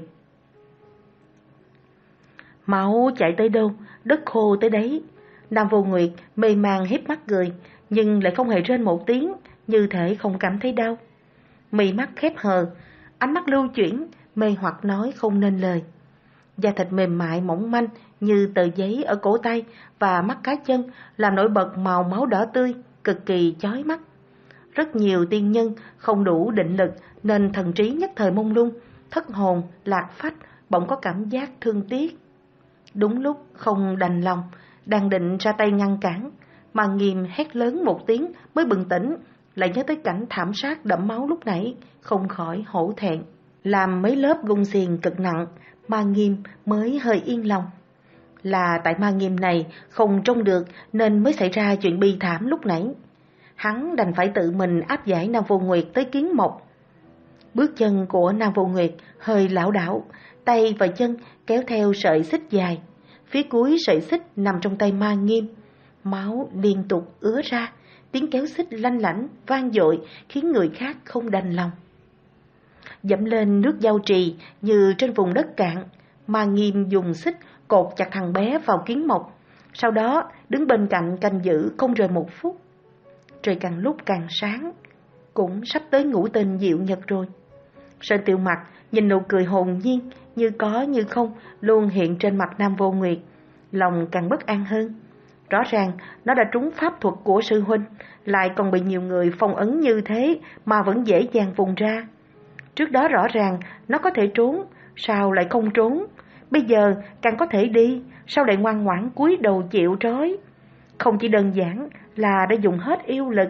Máu chạy tới đâu, đất khô tới đấy. Nam Vô Nguyệt mê man híp mắt cười, nhưng lại không hề rên một tiếng, như thể không cảm thấy đau. Mí mắt khép hờ, ánh mắt lưu chuyển, mê hoặc nói không nên lời. Da thịt mềm mại mỏng manh như tờ giấy ở cổ tay và mắt cá chân làm nổi bật màu máu đỏ tươi, cực kỳ chói mắt. Rất nhiều tiên nhân không đủ định lực nên thần trí nhất thời mông lung, thất hồn, lạc phách, bỗng có cảm giác thương tiếc. Đúng lúc không đành lòng, đang định ra tay ngăn cản, mà Nghiêm hét lớn một tiếng mới bừng tỉnh, lại nhớ tới cảnh thảm sát đẫm máu lúc nãy, không khỏi hổ thẹn. Làm mấy lớp gung xiềng cực nặng, Ma Nghiêm mới hơi yên lòng. Là tại Ma Nghiêm này không trông được nên mới xảy ra chuyện bi thảm lúc nãy. Hắn đành phải tự mình áp giải Nam Vô Nguyệt tới Kiến Mộc. Bước chân của Nam Vô Nguyệt hơi lảo đảo, tay và chân kéo theo sợi xích dài. Phía cuối sợi xích nằm trong tay Ma Nghiêm. Máu liên tục ứa ra, tiếng kéo xích lanh lảnh vang dội khiến người khác không đành lòng. Dẫm lên nước giao trì như trên vùng đất cạn, Ma Nghiêm dùng xích cột chặt thằng bé vào Kiến Mộc, sau đó đứng bên cạnh canh giữ không rời một phút. Trời càng lúc càng sáng, cũng sắp tới ngũ tình diệu nhật rồi. Sơn Tiêu Mặc nhìn nụ cười hồn nhiên như có như không luôn hiện trên mặt Nam Vô Nguyệt, lòng càng bất an hơn. Rõ ràng nó đã trúng pháp thuật của sư huynh, lại còn bị nhiều người phong ấn như thế mà vẫn dễ dàng vùng ra. Trước đó rõ ràng nó có thể trốn, sao lại không trốn? Bây giờ càng có thể đi, sao lại ngoan ngoãn cúi đầu chịu trói? Không chỉ đơn giản là đã dùng hết yêu lực.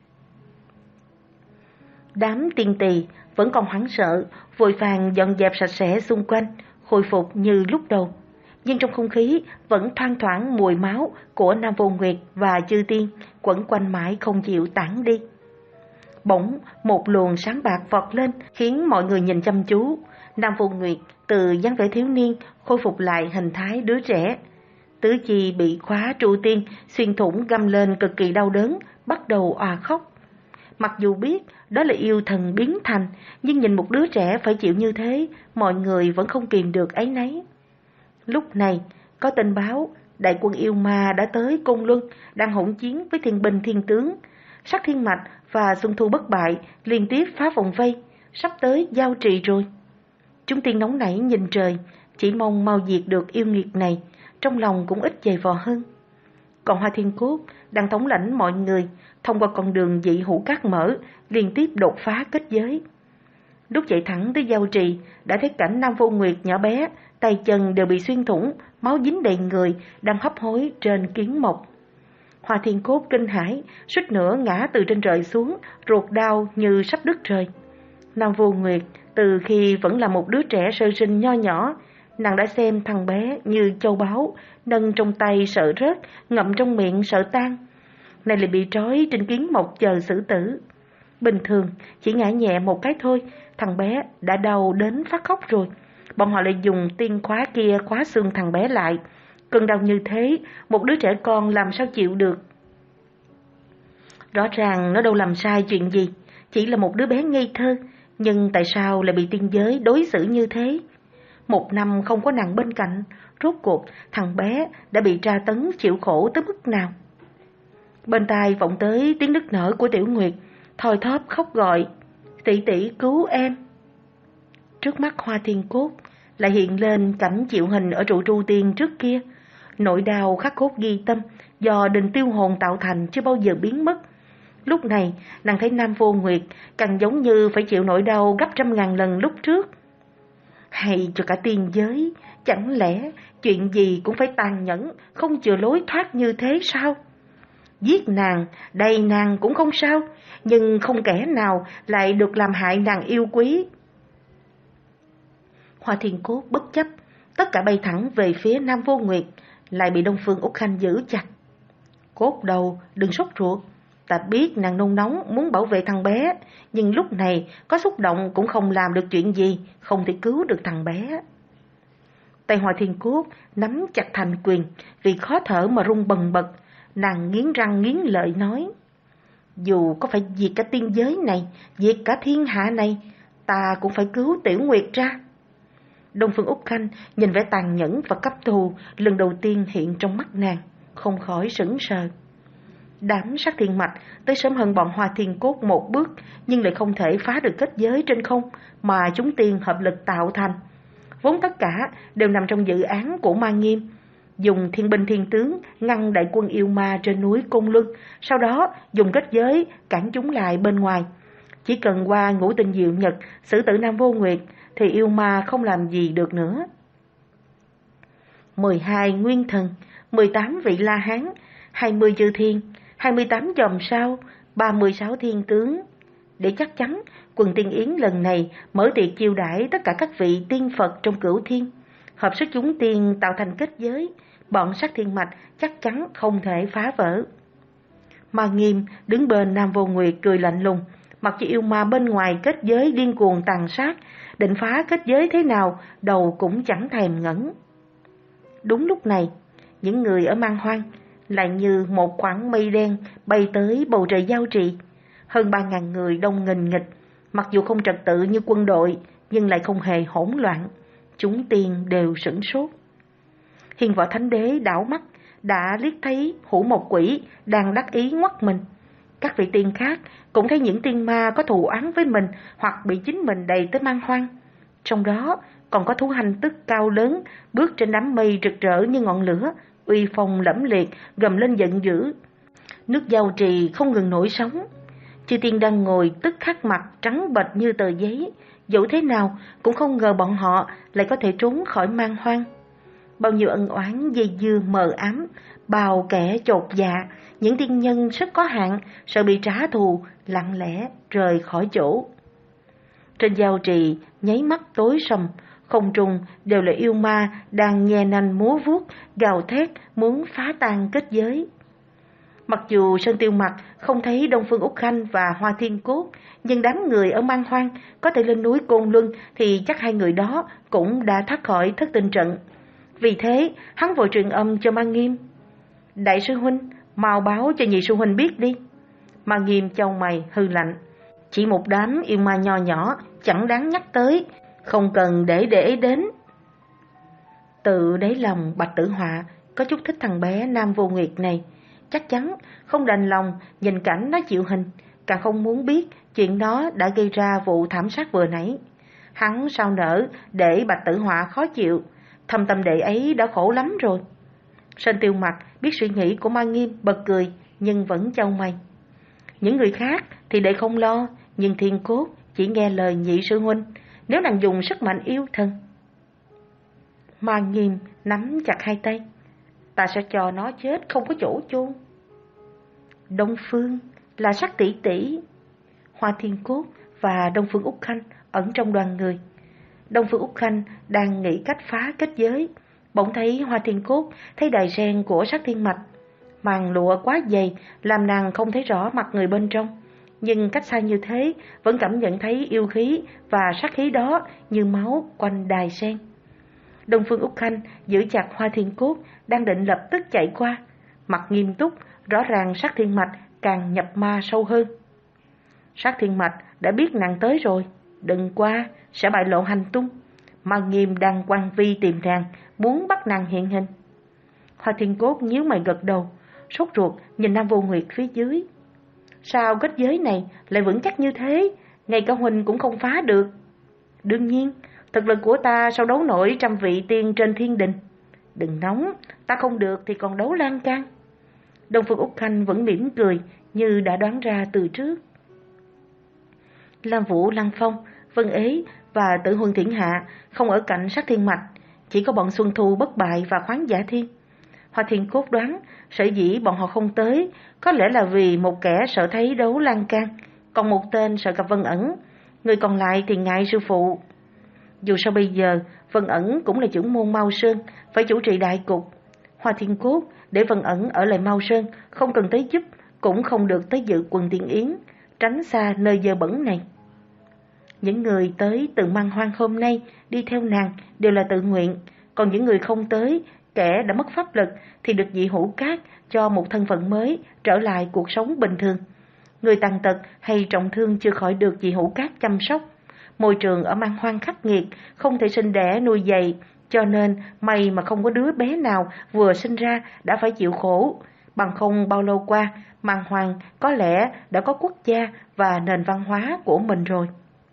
Đám tiên tỳ vẫn còn hoảng sợ, vội vàng dọn dẹp sạch sẽ xung quanh, khôi phục như lúc đầu. Nhưng trong không khí vẫn thoang thoảng mùi máu của Nam Vô Nguyệt và chư tiên quẩn quanh mãi không chịu tản đi. Bỗng một luồng sáng bạc vọt lên khiến mọi người nhìn chăm chú. Nam Vô Nguyệt từ dáng vẻ thiếu niên khôi phục lại hình thái đứa trẻ. Tứ chi bị khóa trụ tiên xuyên thủng găm lên cực kỳ đau đớn, bắt đầu òa khóc. Mặc dù biết đó là yêu thần biến thành, nhưng nhìn một đứa trẻ phải chịu như thế, mọi người vẫn không kìm được áy náy. Lúc này có tin báo đại quân yêu ma đã tới Côn Luân, đang hỗn chiến với thiên binh thiên tướng. Sắc Thiên Mạch và Xuân Thu Bất Bại liên tiếp phá vòng vây, sắp tới giao trì rồi. Chúng tiên nóng nảy nhìn trời, chỉ mong mau diệt được yêu nghiệt này, trong lòng cũng ít dày vò hơn. Còn Hoa Thiên Cốt đang thống lãnh mọi người thông qua con đường dị hữu cát mở, liên tiếp đột phá kết giới. Lúc chạy thẳng tới Giao Trì, đã thấy cảnh Nam Vô Nguyệt nhỏ bé, tay chân đều bị xuyên thủng, máu dính đầy người, đang hấp hối trên kiến mộc. Hoa Thiên Cốt kinh hãi, suýt nữa ngã từ trên trời xuống, ruột đau như sắp đứt rời. Nam Vô Nguyệt từ khi vẫn là một đứa trẻ sơ sinh nho nhỏ, nàng đã xem thằng bé như châu báu, nâng trong tay sợ rớt, ngậm trong miệng sợ tan. Này lại bị trói trên kiến mộc chờ xử tử. Bình thường chỉ ngã nhẹ một cái thôi, thằng bé đã đau đến phát khóc rồi. Bọn họ lại dùng tiên khóa kia khóa xương thằng bé lại. Cơn đau như thế, một đứa trẻ con làm sao chịu được. Rõ ràng nó đâu làm sai chuyện gì, chỉ là một đứa bé ngây thơ, nhưng tại sao lại bị tiên giới đối xử như thế? Một năm không có nàng bên cạnh, rốt cuộc thằng bé đã bị tra tấn chịu khổ tới mức nào? Bên tai vọng tới tiếng nức nở của Tiểu Nguyệt, thoi thóp khóc gọi, tỷ tỷ cứu em. Trước mắt Hoa Thiên Cốt lại hiện lên cảnh chịu hình ở trụ tru tiên trước kia. Nỗi đau khắc cốt ghi tâm do đình tiêu hồn tạo thành chưa bao giờ biến mất. Lúc này nàng thấy Nam Vô Nguyệt càng giống như phải chịu nỗi đau gấp trăm ngàn lần lúc trước. Hay cho cả tiên giới, chẳng lẽ chuyện gì cũng phải tàn nhẫn, không chừa lối thoát như thế sao? Giết nàng, đầy nàng cũng không sao, nhưng không kẻ nào lại được làm hại nàng yêu quý. Hoa Thiên Cốt bất chấp, tất cả bay thẳng về phía Nam Vô Nguyệt, lại bị Đông Phương Úc Khanh giữ chặt. Cốt đầu, đừng sốt ruột, ta biết nàng nôn nóng muốn bảo vệ thằng bé, nhưng lúc này có xúc động cũng không làm được chuyện gì, không thể cứu được thằng bé. Tay Hoa Thiên Cốt nắm chặt thành quyền, vì khó thở mà run bần bật. Nàng nghiến răng nghiến lợi nói, dù có phải diệt cả tiên giới này, diệt cả thiên hạ này, ta cũng phải cứu Tiểu Nguyệt ra. Đông Phương Úc Khanh nhìn vẻ tàn nhẫn và căm thù lần đầu tiên hiện trong mắt nàng, không khỏi sững sờ. Đám sát thiên mạch tới sớm hơn bọn Hoa Thiên Cốt một bước, nhưng lại không thể phá được kết giới trên không mà chúng tiên hợp lực tạo thành. Vốn tất cả đều nằm trong dự án của Ma Nghiêm, dùng thiên binh thiên tướng ngăn đại quân yêu ma trên núi Côn Luân, sau đó dùng kết giới cản chúng lại bên ngoài. Chỉ cần qua ngũ tinh diệu nhật, xử tử Nam Vô Nguyệt, thì yêu ma không làm gì được nữa. mười hai nguyên thần, mười tám vị La Hán, hai mươi chư thiên, hai mươi tám chòm sao, ba mươi sáu thiên tướng. Để chắc chắn, quần tiên yến lần này mở tiệc chiêu đãi tất cả các vị tiên Phật trong cửu thiên, hợp sức chúng tiên tạo thành kết giới, bọn sát thiên mạch chắc chắn không thể phá vỡ. Ma Nghiêm đứng bên Nam Vô Nguyệt cười lạnh lùng, mặc cho yêu ma bên ngoài kết giới điên cuồng tàn sát, định phá kết giới thế nào, đầu cũng chẳng thèm ngẩng. Đúng lúc này, những người ở Man Hoang lại như một khoảng mây đen bay tới bầu trời Giao Trì. Hơn ba ngàn người đông nghìn nghịch, mặc dù không trật tự như quân đội, nhưng lại không hề hỗn loạn. Chúng tiên đều sửng sốt. Hiền Võ Thánh Đế đảo mắt, đã liếc thấy Hữu Mộc Quỷ đang đắc ý ngoắt mình. Các vị tiên khác cũng thấy những tiên ma có thù oán với mình hoặc bị chính mình đẩy tới Man Hoang. Trong đó còn có thú hành tức cao lớn, bước trên đám mây rực rỡ như ngọn lửa, uy phong lẫm liệt, gầm lên giận dữ. Nước Giao Trì không ngừng nổi sóng. Chư tiên đang ngồi tức khắc mặt trắng bệch như tờ giấy, dẫu thế nào cũng không ngờ bọn họ lại có thể trốn khỏi Man Hoang. Bao nhiêu ân oán dây dưa mờ ám, bao kẻ chột dạ, những tiên nhân rất có hạn, sợ bị trả thù, lặng lẽ rời khỏi chỗ. Trên Giao Trì nháy mắt tối sầm, không trung đều là yêu ma đang nhe nanh múa vuốt, gào thét muốn phá tan kết giới. Mặc dù Sơn Tiêu Mặc không thấy Đông Phương Úc Khanh và Hoa Thiên Cốt, nhưng đám người ở Man Hoang có thể lên núi Côn Luân thì chắc hai người đó cũng đã thoát khỏi thất tinh trận. Vì thế, hắn vội truyền âm cho Ma Nghiêm. Đại sư huynh, mau báo cho nhị sư huynh biết đi. Ma Nghiêm chau mày hư lạnh. Chỉ một đám yêu ma nho nhỏ, chẳng đáng nhắc tới, không cần để để ý đến. Tự đáy lòng Bạch Tử Họa có chút thích thằng bé Nam Vô Nguyệt này, chắc chắn không đành lòng nhìn cảnh nó chịu hình, càng không muốn biết chuyện đó đã gây ra vụ thảm sát vừa nãy. Hắn sao nỡ để Bạch Tử Họa khó chịu, Thâm tâm đệ ấy đã khổ lắm rồi. Sơn Tiêu Mặc biết suy nghĩ của Ma Nghiêm, bật cười nhưng vẫn chau mày. Những người khác thì đệ không lo, nhưng Thiên Cốt chỉ nghe lời nhị sư huynh, nếu nàng dùng sức mạnh yêu thân. Ma Nghiêm nắm chặt hai tay. Ta sẽ cho nó chết không có chỗ chôn. Đông Phương là sắc tỷ tỷ. Hoa Thiên Cốt và Đông Phương Úc Khanh ẩn trong đoàn người. Đông Phương Úc Khanh đang nghĩ cách phá kết giới, bỗng thấy Hoa Thiên Cốt thấy đài sen của Sát Thiên Mạch. Màn lụa quá dày làm nàng không thấy rõ mặt người bên trong, nhưng cách xa như thế vẫn cảm nhận thấy yêu khí và sát khí đó như máu quanh đài sen. Đông Phương Úc Khanh giữ chặt Hoa Thiên Cốt, đang định lập tức chạy qua, mặt nghiêm túc, rõ ràng Sát Thiên Mạch càng nhập ma sâu hơn. Sát Thiên Mạch đã biết nàng tới rồi, đừng qua, sẽ bại lộ hành tung. Ma Nghiêm đang quan vi tìm nàng, muốn bắt nàng hiện hình. Hoa Thiên Cốt nhíu mày gật đầu, sốt ruột nhìn Nam Vô Nguyệt phía dưới. Sao kết giới này lại vững chắc như thế, ngay cả huynh cũng không phá được? Đương nhiên, thực lực của ta sao đấu nổi trăm vị tiên trên thiên đình. Đừng nóng, ta không được thì còn đấu lan can. Đông Phương Úc Khanh vẫn mỉm cười như đã đoán ra từ trước. Lam Vũ, Lăng Phong, Vân Ế và Tử Huân Thiển Hạ không ở cạnh Sát Thiên Mạch, chỉ có bọn Xuân Thu Bất Bại và Khoáng Giả Thiên. Hoa Thiên Cốt đoán sở dĩ bọn họ không tới có lẽ là vì một kẻ sợ thấy đấu lan can, còn một tên sợ gặp Vân Ẩn, người còn lại thì ngại sư phụ. Dù sao bây giờ Vân Ẩn cũng là trưởng môn Mao Sơn, phải chủ trì đại cục. Hoa Thiên Cốt để Vân Ẩn ở lại Mao Sơn, không cần tới giúp, cũng không được tới dự quần tiên yến, tránh xa nơi dơ bẩn này. Những người tới từ Man Hoang hôm nay đi theo nàng đều là tự nguyện, còn những người không tới, kẻ đã mất pháp lực thì được Dị Hữu Cát cho một thân phận mới, trở lại cuộc sống bình thường. Người tàn tật hay trọng thương chưa khỏi được Dị Hữu Cát chăm sóc. Môi trường ở Man Hoang khắc nghiệt, không thể sinh đẻ nuôi dạy, cho nên may mà không có đứa bé nào vừa sinh ra đã phải chịu khổ. Bằng không bao lâu qua, Man Hoang có lẽ đã có quốc gia và nền văn hóa của mình rồi.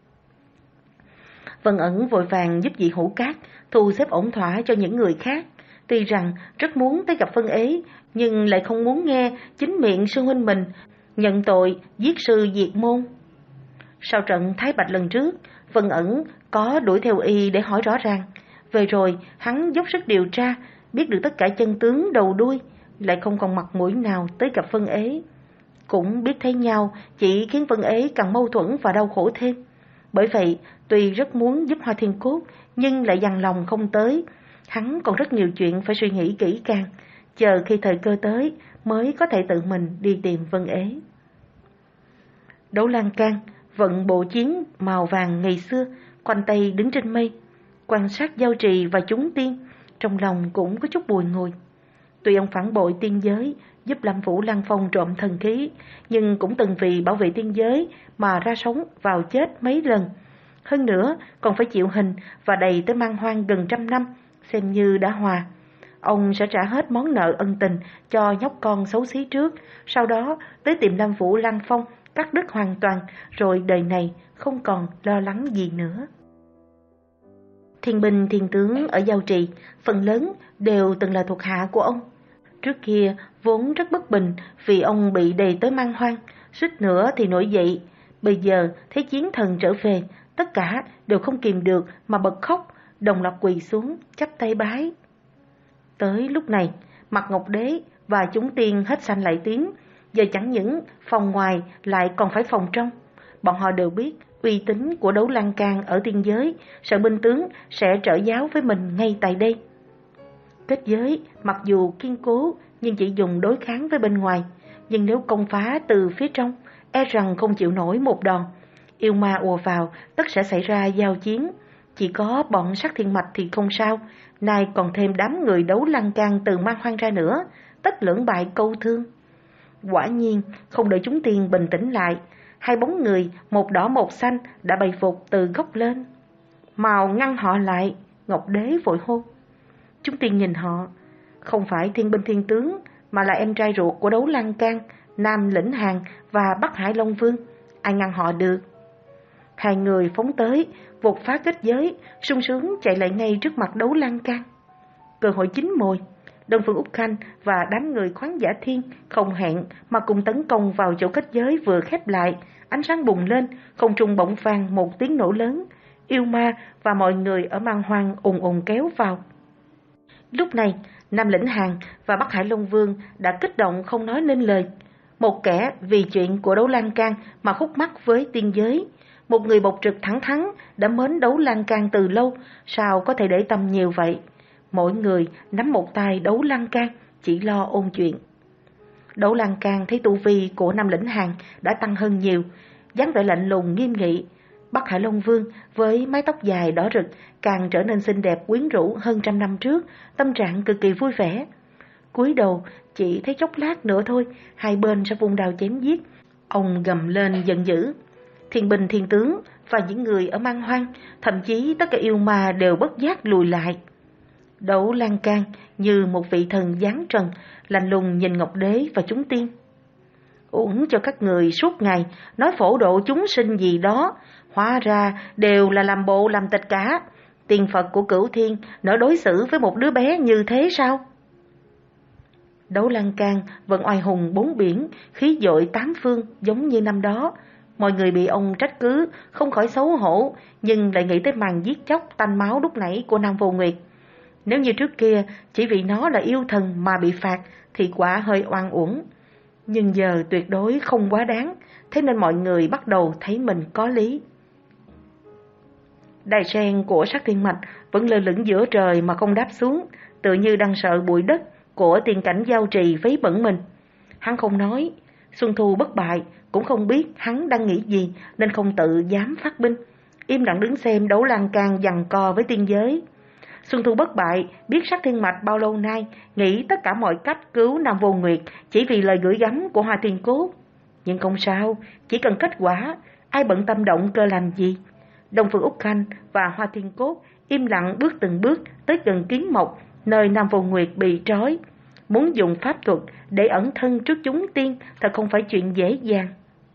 Vân Ẩn vội vàng giúp Dị Hữu Cát thu xếp ổn thỏa cho những người khác. Tuy rằng rất muốn tới gặp Vân Ế, nhưng lại không muốn nghe chính miệng sư huynh mình nhận tội giết sư diệt môn. Sau trận Thái Bạch lần trước, Vân Ẩn có đuổi theo y để hỏi rõ ràng. Về rồi hắn dốc sức điều tra, biết được tất cả chân tướng đầu đuôi, lại không còn mặt mũi nào tới gặp Vân Ế. Cũng biết thấy nhau chỉ khiến Vân Ế càng mâu thuẫn và đau khổ thêm. Bởi vậy, tuy rất muốn giúp Hoa Thiên Cốt, nhưng lại dằn lòng không tới. Hắn còn rất nhiều chuyện phải suy nghĩ kỹ càng, chờ khi thời cơ tới mới có thể tự mình đi tìm Vân Ế. Đấu lan can, vận bộ chiến màu vàng ngày xưa, khoanh tay đứng trên mây, quan sát giao trì và chúng tiên, trong lòng cũng có chút bùi ngùi. Tuy ông phản bội tiên giới, giúp Lam Vũ Lăng Phong trộm thần khí, nhưng cũng từng vì bảo vệ tiên giới mà ra sống vào chết mấy lần. Hơn nữa còn phải chịu hình và đầy tới Man Hoang gần trăm năm, xem như đã hòa. Ông sẽ trả hết món nợ ân tình cho nhóc con xấu xí trước, sau đó tới tìm Lam Vũ Lăng Phong cắt đứt hoàn toàn, rồi đời này không còn lo lắng gì nữa. Thiên binh thiên tướng ở Giao Trì phần lớn đều từng là thuộc hạ của ông. Trước kia vốn rất bất bình vì ông bị đầy tới Man Hoang, suýt nữa thì nổi dậy. Bây giờ thấy chiến thần trở về, tất cả đều không kìm được mà bật khóc, đồng loạt quỳ xuống chắp tay bái. Tới lúc này, Mặt Ngọc Đế và chúng tiên hết sanh lại tiếng, giờ chẳng những phòng ngoài lại còn phải phòng trong. Bọn họ đều biết uy tín của đấu lan can ở tiên giới, sợ binh tướng sẽ trợ giáo với mình ngay tại đây. Kết giới mặc dù kiên cố nhưng chỉ dùng đối kháng với bên ngoài, nhưng nếu công phá từ phía trong, e rằng không chịu nổi một đòn. Yêu ma ùa vào, tất sẽ xảy ra giao chiến. Chỉ có bọn Sát Thiên Mạch thì không sao, nay còn thêm đám người đấu lan can từ Man Hoang ra nữa, tất lưỡng bại câu thương. Quả nhiên, không đợi chúng tiên bình tĩnh lại, hai bóng người, một đỏ một xanh đã bày phục từ gốc lên. Màu ngăn họ lại, Ngọc Đế vội hô. Chúng tiên nhìn họ, không phải thiên binh thiên tướng, mà là em trai ruột của đấu lan can, Nam Lĩnh Hàn và Bắc Hải Long Vương, ai ngăn họ được. Hai người phóng tới, vụt phá kết giới, sung sướng chạy lại ngay trước mặt đấu lan can. cơ hội chín mồi. Đông Phương Úc Khanh và đám người khoáng giả thiên không hẹn mà cùng tấn công vào chỗ kết giới vừa khép lại. Ánh sáng bùng lên, không trung bỗng vang một tiếng nổ lớn. Yêu ma và mọi người ở man hoang ùn ùn kéo vào. Lúc này, Nam Lĩnh Hàn và Bắc Hải Long Vương đã kích động không nói nên lời. Một kẻ vì chuyện của Đấu Lan Can mà khúc mắc với tiên giới. Một người bộc trực thẳng thắn đã mến Đấu Lan Can từ lâu, sao có thể để tâm nhiều vậy? Mỗi người nắm một tay Đấu Lan Can, chỉ lo ôn chuyện. Đấu Lan Can thấy tu vi của Nam Lĩnh Hàn đã tăng hơn nhiều, dáng vẻ lạnh lùng nghiêm nghị. Bắc Hải Long Vương với mái tóc dài đỏ rực càng trở nên xinh đẹp quyến rũ hơn trăm năm trước, tâm trạng cực kỳ vui vẻ. Cúi đầu chỉ thấy chốc lát nữa thôi, hai bên sẽ vung đao chém giết. Ông gầm lên giận dữ. Thiên binh thiên tướng và những người ở man hoang, thậm chí tất cả yêu ma đều bất giác lùi lại. Đấu Lan Can như một vị thần giáng trần, lạnh lùng nhìn Ngọc Đế và chúng tiên. Uổng cho các người suốt ngày nói phổ độ chúng sinh gì đó, hóa ra đều là làm bộ làm tịch cả. Tiền Phật của Cửu Thiên nỡ đối xử với một đứa bé như thế sao? Đấu Lan Can vẫn oai hùng bốn biển, khí dội tám phương giống như năm đó. Mọi người bị ông trách cứ, không khỏi xấu hổ, nhưng lại nghĩ tới màn giết chóc tanh máu lúc nãy của Nam Vô Nguyệt. Nếu như trước kia chỉ vì nó là yêu thần mà bị phạt thì quả hơi oan uổng. Nhưng giờ tuyệt đối không quá đáng, thế nên mọi người bắt đầu thấy mình có lý. Đài sen của Sát Thiên Mạch vẫn lơ lửng giữa trời mà không đáp xuống, tự như đang sợ bụi đất của tiền cảnh giao trì vấy bẩn mình. Hắn không nói, Xuân Thu bất bại cũng không biết hắn đang nghĩ gì nên không tự dám phát binh, im lặng đứng xem Đấu Lan Can giằng co với tiên giới. Xuân Thu bất bại biết Sát Thiên Mạch bao lâu nay nghĩ tất cả mọi cách cứu Nam Vô Nguyệt chỉ vì lời gửi gắm của Hoa Thiên Cốt. Nhưng không sao, chỉ cần kết quả, ai bận tâm động cơ làm gì. Đông Phương Úc Khanh và Hoa Thiên Cốt im lặng bước từng bước tới gần Kiến Mộc, nơi Nam Vô Nguyệt bị trói. Muốn dùng pháp thuật để ẩn thân trước chúng tiên thật không phải chuyện dễ dàng.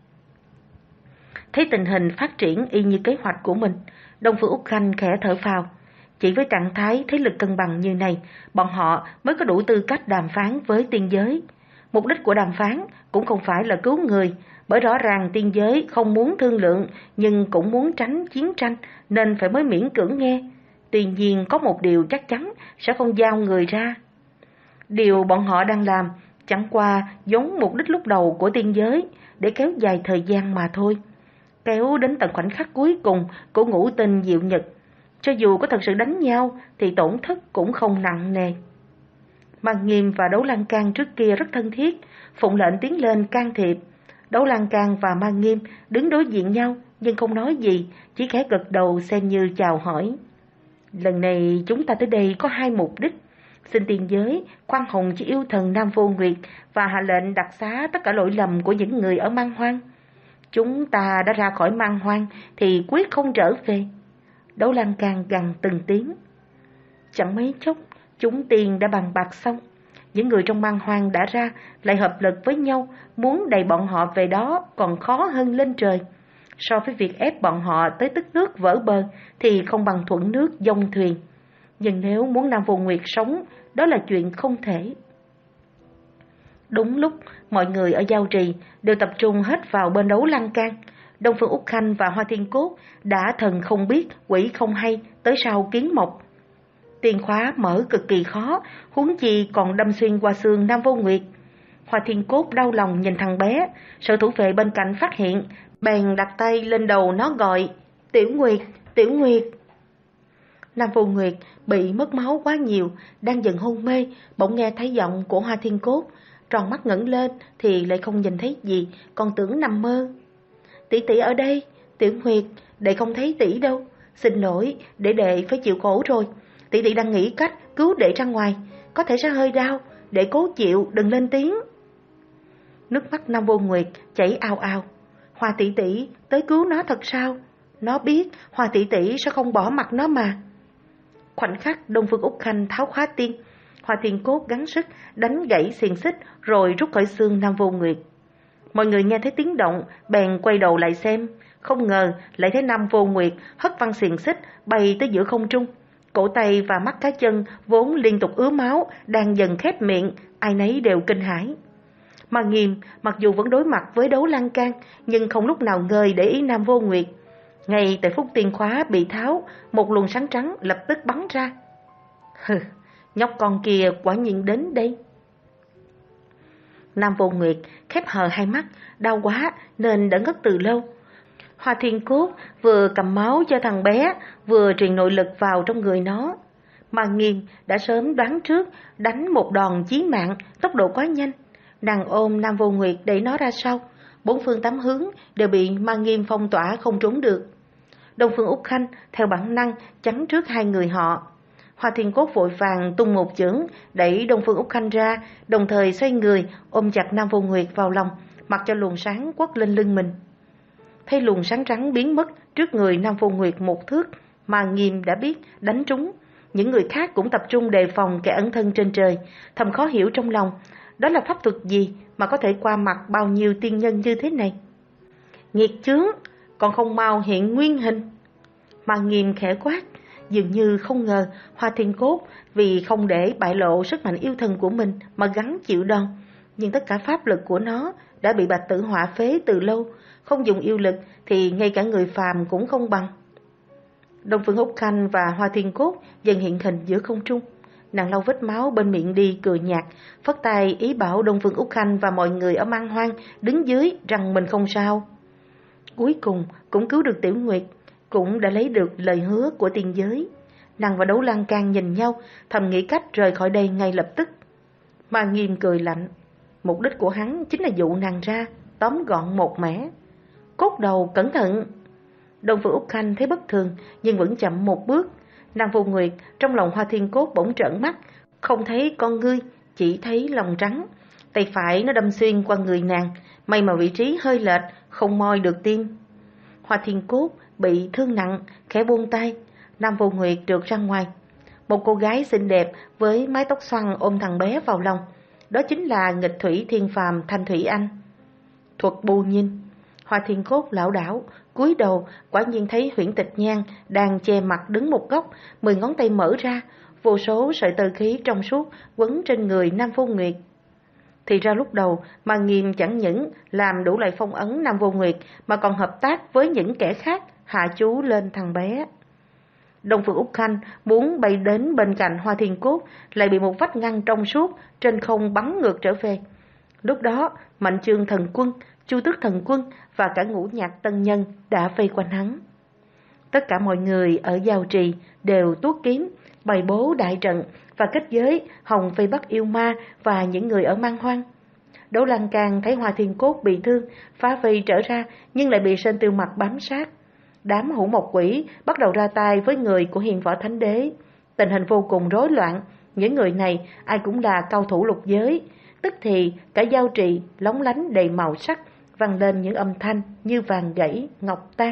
Thấy tình hình phát triển y như kế hoạch của mình, Đông Phương Úc Khanh khẽ thở phào. Chỉ với trạng thái thế lực cân bằng như này, bọn họ mới có đủ tư cách đàm phán với tiên giới. Mục đích của đàm phán cũng không phải là cứu người, bởi rõ ràng tiên giới không muốn thương lượng nhưng cũng muốn tránh chiến tranh nên phải mới miễn cưỡng nghe. Tuy nhiên có một điều chắc chắn sẽ không giao người ra. Điều bọn họ đang làm chẳng qua giống mục đích lúc đầu của tiên giới, để kéo dài thời gian mà thôi. Kéo đến tận khoảnh khắc cuối cùng của ngũ tinh diệu nhật. Cho dù có thật sự đánh nhau thì tổn thất cũng không nặng nề. Man Nghiêm và Đấu Lan Can trước kia rất thân thiết, phụng lệnh tiến lên can thiệp. Đấu Lan Can và Man Nghiêm đứng đối diện nhau nhưng không nói gì, chỉ khẽ gật đầu xem như chào hỏi. Lần này chúng ta tới đây có hai mục đích. Xin tiên giới khoan hồng cho yêu thần Nam Vô Nguyệt và hạ lệnh đặc xá tất cả lỗi lầm của những người ở Man Hoang. Chúng ta đã ra khỏi Man Hoang thì quyết không trở về. Đấu Lan Can gằn từng tiếng. Chẳng mấy chốc chúng tiên đã bàn bạc xong. Những người trong Man Hoang đã ra lại hợp lực với nhau, muốn đẩy bọn họ về đó còn khó hơn lên trời. So với việc ép bọn họ tới tức nước vỡ bờ thì không bằng thuận nước dông thuyền. Nhưng nếu muốn Nam Vô Nguyệt sống, đó là chuyện không thể. Đúng lúc mọi người ở Giao Trì đều tập trung hết vào bên Đấu Lan Can, Đông Phương Úc Khanh và Hoa Thiên Cốt đã thần không biết quỷ không hay tới sau Kiến Mộc. Tiền khóa mở cực kỳ khó, huống chi còn đâm xuyên qua xương Nam Vô Nguyệt. Hoa Thiên Cốt đau lòng nhìn thằng bé, sợ thủ vệ bên cạnh phát hiện, bèn đặt tay lên đầu nó gọi, Tiểu Nguyệt, Tiểu Nguyệt. Nam Vô Nguyệt bị mất máu quá nhiều, đang dần hôn mê, bỗng nghe thấy giọng của Hoa Thiên Cốt, tròn mắt ngẩng lên thì lại không nhìn thấy gì, còn tưởng nằm mơ. Tỷ tỷ ở đây, Tiểu Nguyệt, đệ không thấy tỷ đâu, xin lỗi, để đệ phải chịu khổ rồi. Tỷ tỷ đang nghĩ cách cứu đệ ra ngoài, có thể sẽ hơi đau, đệ cố chịu, đừng lên tiếng. Nước mắt Nam Vô Nguyệt chảy ào ào. Hoa tỷ tỷ tới cứu nó thật sao? Nó biết Hoa tỷ tỷ sẽ không bỏ mặt nó mà. Khoảnh khắc Đông Phương Úc Khanh tháo khóa tiên, Hoa Thiên Cốt gắng sức đánh gãy xiềng xích rồi rút khỏi xương Nam Vô Nguyệt. Mọi người nghe thấy tiếng động bèn quay đầu lại xem, không ngờ lại thấy Nam Vô Nguyệt hất văng xiềng xích bay tới giữa không trung. Cổ tay và mắt cá chân vốn liên tục ứa máu đang dần khép miệng, ai nấy đều kinh hãi. Mà Nghiêm mặc dù vẫn đối mặt với đấu lan can, nhưng không lúc nào ngơi để ý Nam Vô Nguyệt. Ngay tại phút tiên khóa bị tháo, một luồng sáng trắng lập tức bắn ra. Hừ, nhóc con kia quả nhiên đến đây. Nam Vô Nguyệt khép hờ hai mắt, đau quá nên đã ngất từ lâu. Hoa Thiên Cốt vừa cầm máu cho thằng bé, vừa truyền nội lực vào trong người nó. Mà Nghiêm đã sớm đoán trước, đánh một đòn chí mạng, tốc độ quá nhanh. Nàng ôm Nam Vô Nguyệt đẩy nó ra sau, bốn phương tám hướng đều bị Ma Nghiêm phong tỏa không trốn được. Đông Phương Úc Khanh theo bản năng chắn trước hai người họ. Hoa Thiên Cốt vội vàng tung một chưởng đẩy Đông Phương Úc Khanh ra, đồng thời xoay người ôm chặt Nam Vô Nguyệt vào lòng, mặc cho luồng sáng quất lên lưng mình. Thấy luồng sáng trắng biến mất trước người Nam Vô Nguyệt một thước, Ma Nghiêm đã biết đánh trúng. Những người khác cũng tập trung đề phòng kẻ ẩn thân trên trời, thầm khó hiểu trong lòng, đó là pháp thuật gì mà có thể qua mặt bao nhiêu tiên nhân như thế này. Nghiệt chướng, còn không mau hiện nguyên hình. Ma Nghiêm khẽ quát, dường như không ngờ Hoa Thiên Cốt vì không để bại lộ sức mạnh yêu thần của mình mà gắng chịu đòn, nhưng tất cả pháp lực của nó đã bị Bạch Tử Họa phế từ lâu, không dùng yêu lực thì ngay cả người phàm cũng không bằng. Đông Phương Úc Khanh và Hoa Thiên Cốt dần hiện hình giữa không trung. Nàng lau vết máu bên miệng đi cười nhạt, phất tay ý bảo Đông Phương Úc Khanh và mọi người ở Man Hoang đứng dưới rằng mình không sao. Cuối cùng cũng cứu được Tiểu Nguyệt, cũng đã lấy được lời hứa của tiên giới. Nàng và Đấu Lan Can nhìn nhau, thầm nghĩ cách rời khỏi đây ngay lập tức. Ma Nghiêm cười lạnh, mục đích của hắn chính là dụ nàng ra, tóm gọn một mẻ. Cốt đầu cẩn thận. Đông Phương Úc Khanh thấy bất thường nhưng vẫn chậm một bước. Nam Vô Nguyệt trong lòng Hoa Thiên Cốt bỗng trợn mắt, không thấy con ngươi, chỉ thấy lòng trắng. Tay phải nó đâm xuyên qua người nàng, may mà vị trí hơi lệch, không moi được tim. Hoa Thiên Cốt bị thương nặng, khẽ buông tay. Nam Vô Nguyệt trượt ra ngoài. Một cô gái xinh đẹp với mái tóc xoăn ôm thằng bé vào lòng. Đó chính là nghịch thủy thiên phàm Thanh Thủy Anh. Thuật bù nhìn. Hoa Thiên Cốt lảo đảo, cúi đầu, quả nhiên thấy Huyễn Tịch Nhan đang che mặt đứng một góc, mười ngón tay mở ra, vô số sợi tơ khí trong suốt quấn trên người Nam Vô Nguyệt. Thì ra lúc đầu Ma Nghiêm chẳng những làm đủ loại phong ấn Nam Vô Nguyệt mà còn hợp tác với những kẻ khác hạ chú lên thằng bé. Đông Phương Úc Khanh muốn bay đến bên cạnh Hoa Thiên Cốt, lại bị một vách ngăn trong suốt trên không bắn ngược trở về. Lúc đó Mạnh Chương Thần Quân, Chu Tước Thần Quân và cả Ngũ Nhạc Tân Nhân đã vây quanh hắn. Tất cả mọi người ở Giao Trì đều tuốt kiếm, bày bố đại trận và kết giới hòng vây bắt yêu ma và những người ở Man Hoang. Đấu Lan Can thấy Hoa Thiên Cốt bị thương, phá vây trở ra nhưng lại bị Sơn Tiêu Mặc bám sát. Đám hữu mộc quỷ bắt đầu ra tay với người của Hiền Võ Thánh Đế. Tình hình vô cùng rối loạn, những người này ai cũng là cao thủ lục giới. Tức thì cả Giao Trì lóng lánh đầy màu sắc, vang lên những âm thanh như vàng gãy, ngọc tan.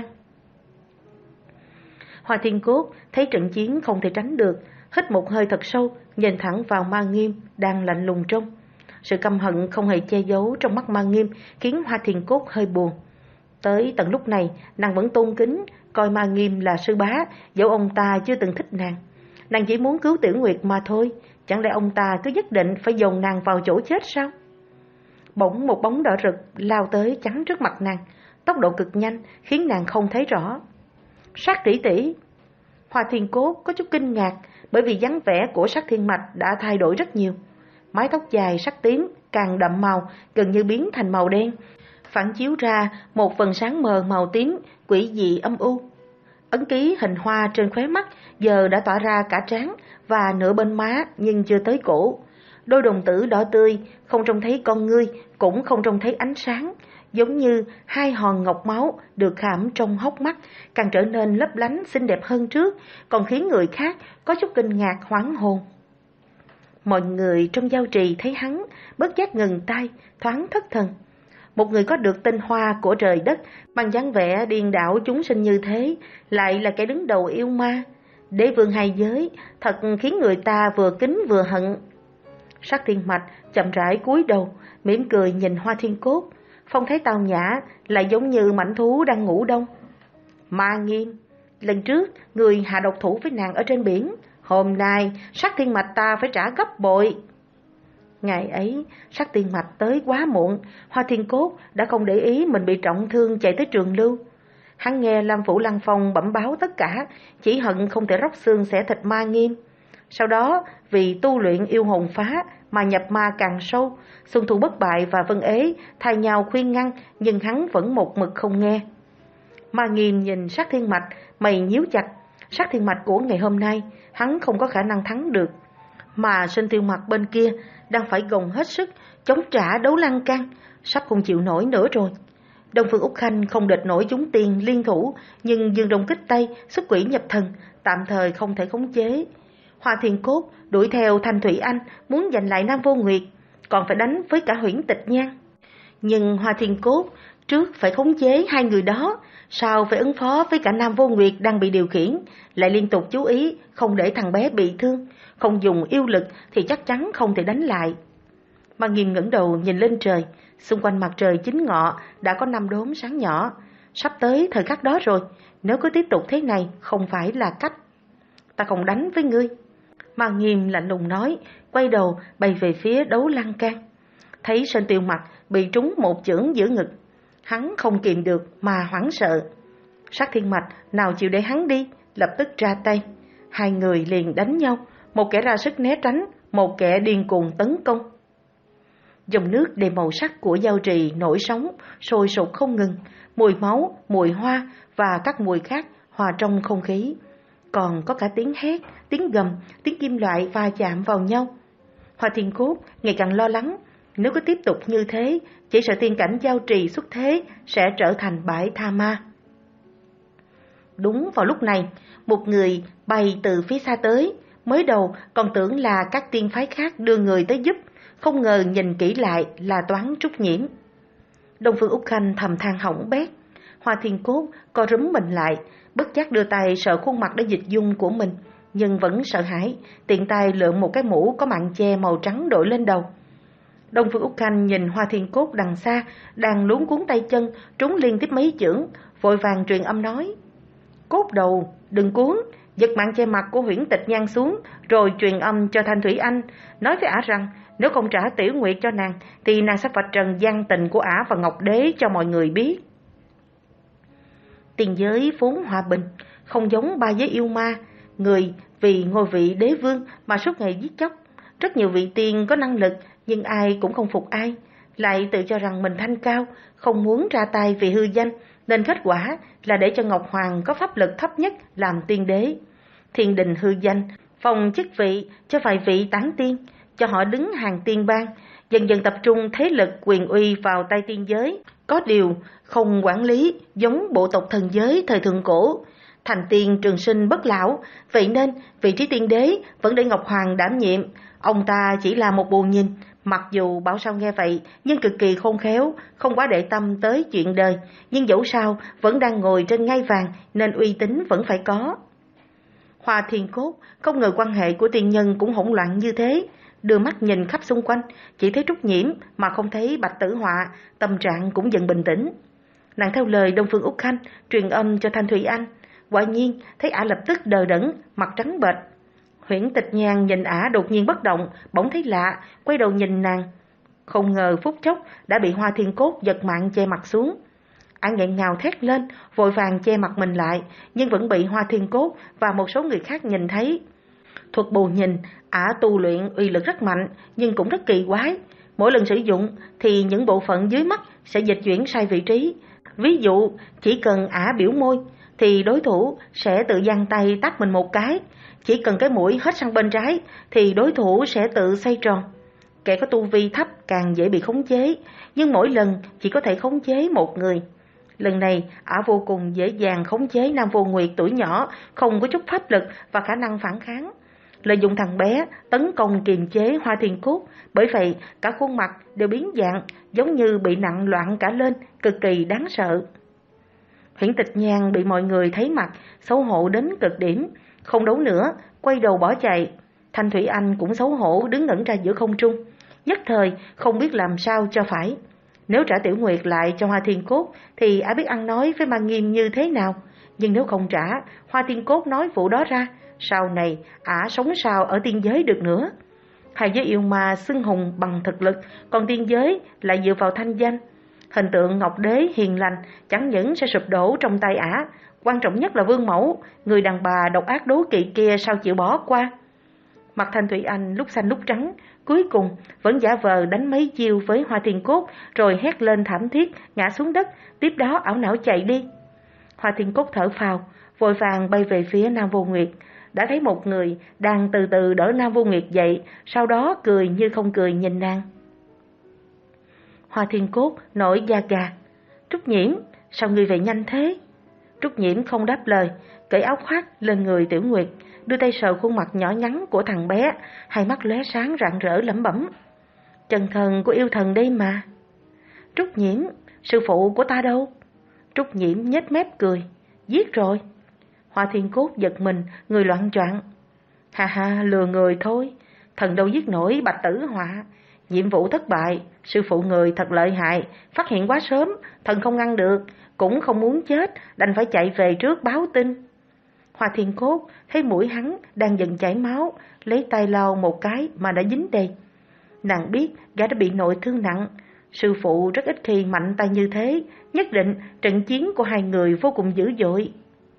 Hoa Thiên Cốt thấy trận chiến không thể tránh được, hít một hơi thật sâu, nhìn thẳng vào Ma Nghiêm đang lạnh lùng trông. Sự căm hận không hề che giấu trong mắt Ma Nghiêm khiến Hoa Thiên Cốt hơi buồn. Tới tận lúc này, nàng vẫn tôn kính, coi Ma Nghiêm là sư bá, dẫu ông ta chưa từng thích nàng. Nàng chỉ muốn cứu Tiểu Nguyệt mà thôi, chẳng lẽ ông ta cứ nhất định phải dồn nàng vào chỗ chết sao? Bỗng một bóng đỏ rực lao tới chắn trước mặt nàng, tốc độ cực nhanh khiến nàng không thấy rõ. Sát tỷ tỷ. Hoa Thiên Cốt có chút kinh ngạc, bởi vì dáng vẻ của Sát Thiên Mạch đã thay đổi rất nhiều. Mái tóc dài sắc tím càng đậm màu, gần như biến thành màu đen, phản chiếu ra một phần sáng mờ màu tím, quỷ dị âm u. Ấn ký hình hoa trên khóe mắt giờ đã tỏa ra cả trán và nửa bên má nhưng chưa tới cổ. Đôi đồng tử đỏ tươi, không trông thấy con ngươi, cũng không trông thấy ánh sáng, giống như hai hòn ngọc máu được khảm trong hốc mắt, càng trở nên lấp lánh xinh đẹp hơn trước, còn khiến người khác có chút kinh ngạc hoảng hồn. Mọi người trong Giao Trì thấy hắn, bất giác ngừng tay, thoáng thất thần. Một người có được tinh hoa của trời đất, bằng dáng vẻ điên đảo chúng sinh như thế, lại là kẻ đứng đầu yêu ma. Đế vương hai giới, thật khiến người ta vừa kính vừa hận. Sát Thiên Mạch chậm rãi cúi đầu, mỉm cười nhìn Hoa Thiên Cốt, phong thái tao nhã, lại giống như mãnh thú đang ngủ đông. Ma Nghiêm, Lần trước, người hạ độc thủ với nàng ở trên biển, hôm nay Sắc Thiên Mạch ta phải trả gấp bội. Ngày ấy, Sắc Thiên Mạch tới quá muộn, Hoa Thiên Cốt đã không để ý mình bị trọng thương chạy tới Trường Lưu. Hắn nghe Lam Phủ Lăng Phong bẩm báo tất cả, chỉ hận không thể róc xương xẻ thịt Ma Nghiêm. Sau đó, vì tu luyện yêu hồn phá mà nhập ma càng sâu, Xuân Thu Bất Bại và Vân Ế thay nhau khuyên ngăn, nhưng hắn vẫn một mực không nghe. Ma Nghiêm nhìn Sắc Thiên Mạch, mày nhíu chặt. Sắc Thiên Mạch của ngày hôm nay, hắn không có khả năng thắng được. Mà Sinh Tiêu Mặt bên kia đang phải gồng hết sức chống trả đấu lăng can, sắp không chịu nổi nữa rồi. Đông Phương Úc Khanh không địch nổi chúng tiền liên thủ, nhưng Dương Đông Kích Tây xuất quỷ nhập thần, tạm thời không thể khống chế. Hoa Thiên Cốt đuổi theo Thanh Thủy Anh, muốn giành lại Nam Vô Nguyệt, còn phải đánh với cả Huyễn Tịch Nhan. Nhưng Hoa Thiên Cốt trước phải khống chế hai người đó, sao phải ứng phó với cả Nam Vô Nguyệt đang bị điều khiển, lại liên tục chú ý không để thằng bé bị thương, không dùng yêu lực thì chắc chắn không thể đánh lại. Ma Nghiêm ngẩng đầu nhìn lên trời, xung quanh mặt trời chính ngọ đã có năm đốm sáng nhỏ, sắp tới thời khắc đó rồi, nếu cứ tiếp tục thế này không phải là cách. Ta không đánh với ngươi. Ma Nghiêm lạnh lùng nói, quay đầu bay về phía đấu lăng can. Thấy Sơn Tiêu Mặt bị trúng một chưởng giữa ngực, hắn không kìm được mà hoảng sợ. Sắc Thiên Mạch nào chịu để hắn đi, lập tức ra tay. Hai người liền đánh nhau, một kẻ ra sức né tránh, một kẻ điên cuồng tấn công. Dòng nước đầy màu sắc của giao trì nổi sóng, sôi sục không ngừng, mùi máu, mùi hoa và các mùi khác hòa trong không khí. Còn có cả tiếng hét, tiếng gầm, tiếng kim loại va chạm vào nhau. Hoa Thiên Cốt ngày càng lo lắng, nếu cứ tiếp tục như thế, chỉ sợ tiên cảnh giao trì xuất thế sẽ trở thành bãi tha ma. Đúng vào lúc này, một người bay từ phía xa tới, mới đầu còn tưởng là các tiên phái khác đưa người tới giúp, không ngờ nhìn kỹ lại là Toán Trúc Nhiễm. Đông Phương Úc Khanh thầm than hỏng bét. Hoa Thiên Cốt co rúm mình lại, bất giác đưa tay sợ khuôn mặt đã dịch dung của mình, nhưng vẫn sợ hãi, tiện tay lượm một cái mũ có mạn che màu trắng đội lên đầu. Đông Phương Úc Khanh nhìn Hoa Thiên Cốt đằng xa, đang luống cuống tay chân, trúng liên tiếp mấy chưởng, vội vàng truyền âm nói: Cốt đầu, đừng cuốn, giật mạn che mặt của Huyễn Tịch Nhan xuống, rồi truyền âm cho Thanh Thủy Anh, nói với ả rằng nếu không trả Tiểu Nguyệt cho nàng, thì nàng sẽ vạch trần gian tình của ả và Ngọc Đế cho mọi người biết. Tiền giới vốn hòa bình, không giống ba giới yêu ma, người vì ngôi vị đế vương mà suốt ngày giết chóc. Rất nhiều vị tiên có năng lực, nhưng ai cũng không phục ai, lại tự cho rằng mình thanh cao, không muốn ra tay vì hư danh, nên kết quả là để cho Ngọc Hoàng có pháp lực thấp nhất làm tiên đế. Thiên đình hư danh, phòng chức vị cho vài vị tán tiên, cho họ đứng hàng tiên bang, dần dần tập trung thế lực quyền uy vào tay tiên giới. Có điều không quản lý giống bộ tộc thần giới thời thượng cổ, thành tiên trường sinh bất lão, vậy nên vị trí tiên đế vẫn để Ngọc Hoàng đảm nhiệm. Ông ta chỉ là một bù nhìn, mặc dù Bảo Sao nghe vậy nhưng cực kỳ khôn khéo, không quá để tâm tới chuyện đời, nhưng dẫu sao vẫn đang ngồi trên ngai vàng nên uy tín vẫn phải có. Hoa Thiên Cốt không ngờ quan hệ của tiên nhân cũng hỗn loạn như thế, đưa mắt nhìn khắp xung quanh, chỉ thấy Trúc Nhiễm mà không thấy Bạch Tử Họa, tâm trạng cũng dần bình tĩnh. Nàng theo lời Đông Phương Úc Khanh truyền âm cho Thanh Thủy Anh, quả nhiên thấy ả lập tức đờ đẫn, mặt trắng bệch. Huyễn Tịch Nhan nhìn ả đột nhiên bất động, bỗng thấy lạ, quay đầu nhìn nàng, không ngờ phút chốc đã bị Hoa Thiên Cốt giật mạng che mặt xuống. Ả nghẹn ngào thét lên, vội vàng che mặt mình lại, nhưng vẫn bị Hoa Thiên Cốt và một số người khác nhìn thấy. Thuật bù nhìn, ả tu luyện uy lực rất mạnh, nhưng cũng rất kỳ quái. Mỗi lần sử dụng thì những bộ phận dưới mắt sẽ dịch chuyển sai vị trí. Ví dụ, chỉ cần ả biểu môi thì đối thủ sẽ tự giang tay tát mình một cái. Chỉ cần cái mũi hết sang bên trái thì đối thủ sẽ tự xoay tròn. Kẻ có tu vi thấp càng dễ bị khống chế, nhưng mỗi lần chỉ có thể khống chế một người. Lần này, ả vô cùng dễ dàng khống chế Nam Vô Nguyệt tuổi nhỏ, không có chút pháp lực và khả năng phản kháng. Lợi dụng thằng bé tấn công kiềm chế Hoa Thiên Cốt, bởi vậy cả khuôn mặt đều biến dạng, giống như bị nặng loạn cả lên, cực kỳ đáng sợ. Huyễn Tịch Nhan bị mọi người thấy mặt, xấu hổ đến cực điểm, không đấu nữa, quay đầu bỏ chạy. Thanh Thủy Anh cũng xấu hổ đứng ngẩn ra giữa không trung, nhất thời không biết làm sao cho phải. Nếu trả Tiểu Nguyệt lại cho Hoa Thiên Cốt thì ả biết ăn nói với Ma Nghiêm như thế nào, Nhưng nếu không trả, Hoa Thiên Cốt nói vụ đó ra, sau này ả sống sao ở tiên giới được nữa. Hai giới yêu ma xưng hùng bằng thực lực, còn tiên giới lại dựa vào thanh danh. Hình tượng Ngọc Đế hiền lành chẳng những sẽ sụp đổ trong tay ả, quan trọng nhất là Vương Mẫu, người đàn bà độc ác đố kỵ kia sao chịu bỏ qua. Mặt Thanh Thủy Anh lúc xanh lúc trắng, cuối cùng vẫn giả vờ đánh mấy chiêu với Hoa Thiên Cốt, rồi hét lên thảm thiết, ngã xuống đất, tiếp đó ảo não chạy đi. Hoa Thiên Cốt thở phào, vội vàng bay về phía Nam Vô Nguyệt, đã thấy một người đang từ từ đỡ Nam Vô Nguyệt dậy, sau đó cười như không cười nhìn nàng. Hoa Thiên Cốt nổi da gà. Trúc Nhiễm, sao ngươi về nhanh thế? Trúc Nhiễm không đáp lời, cởi áo khoác lên người Tiểu Nguyệt, đưa tay sờ khuôn mặt nhỏ nhắn của thằng bé, hai mắt lóe sáng rạng rỡ lẩm bẩm. Chân thần của yêu thần đây mà. Trúc Nhiễm, sư phụ của ta đâu? Trúc Nhiễm nhếch mép cười, giết rồi. Hoa Thiên Cốt giật mình, người loạn choạng. Ha ha, lừa người thôi, thần đâu giết nổi Bạch Tử Họa. Nhiệm vụ thất bại, sư phụ người thật lợi hại, phát hiện quá sớm, thần không ngăn được, cũng không muốn chết, đành phải chạy về trước báo tin. Hoa Thiên Cốt thấy mũi hắn đang dần chảy máu, lấy tay lau một cái mà đã dính đầy. Nàng biết gã đã bị nội thương nặng, sư phụ rất ít khi mạnh tay như thế, nhất định trận chiến của hai người vô cùng dữ dội.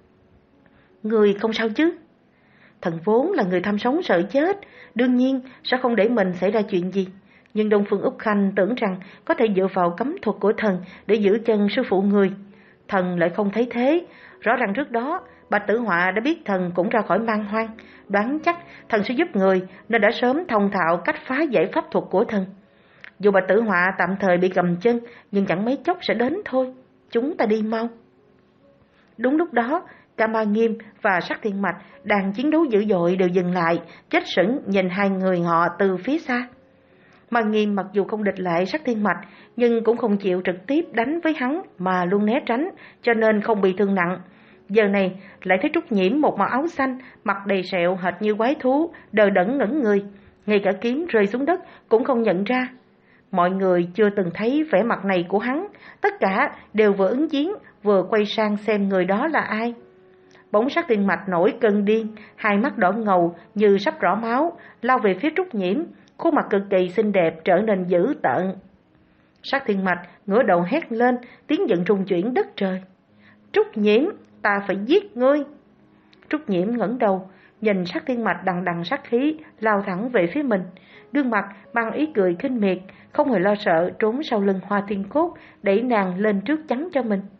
Người không sao chứ? Thần vốn là người tham sống sợ chết, đương nhiên sẽ không để mình xảy ra chuyện gì. Nhưng Đông Phương Úc Khanh tưởng rằng có thể dựa vào cấm thuật của thần để giữ chân sư phụ người. Thần lại không thấy thế, rõ ràng trước đó Bạch Tử Họa đã biết thần cũng ra khỏi man hoang, đoán chắc thần sẽ giúp người nên đã sớm thông thạo cách phá giải pháp thuật của thần. Dù Bạch Tử Họa tạm thời bị cầm chân, nhưng chẳng mấy chốc sẽ đến thôi. Chúng ta đi mau. Đúng lúc đó, Cam Ba Nghiêm và Sắc Thiên Mạch đang chiến đấu dữ dội đều dừng lại, chết sững nhìn hai người họ từ phía xa. Ma Nghiêm mặc dù không địch lại Sắc Thiên Mạch, nhưng cũng không chịu trực tiếp đánh với hắn mà luôn né tránh, cho nên không bị thương nặng. Giờ này lại thấy Trúc Nhiễm một màu áo xanh, mặt đầy sẹo hệt như quái thú, đờ đẫn ngẩn người, ngay cả kiếm rơi xuống đất cũng không nhận ra. Mọi người chưa từng thấy vẻ mặt này của hắn, tất cả đều vừa ứng chiến vừa quay sang xem người đó là ai. Bỗng Sắc Thiên Mạch nổi cơn điên, hai mắt đỏ ngầu như sắp rỏ máu, lao về phía Trúc Nhiễm, khuôn mặt cực kỳ xinh đẹp trở nên dữ tợn. Sắc Thiên Mạch ngửa đầu hét lên, tiếng giận rung chuyển đất trời. Trúc Nhiễm, ta phải giết ngươi. Trúc Nhiễm ngẩng đầu, nhìn Sắc Thiên Mạch đằng đằng sát khí lao thẳng về phía mình, gương mặt mang ý cười khinh miệt, không hề lo sợ trốn sau lưng Hoa Thiên Cốt, đẩy nàng lên trước chắn cho mình.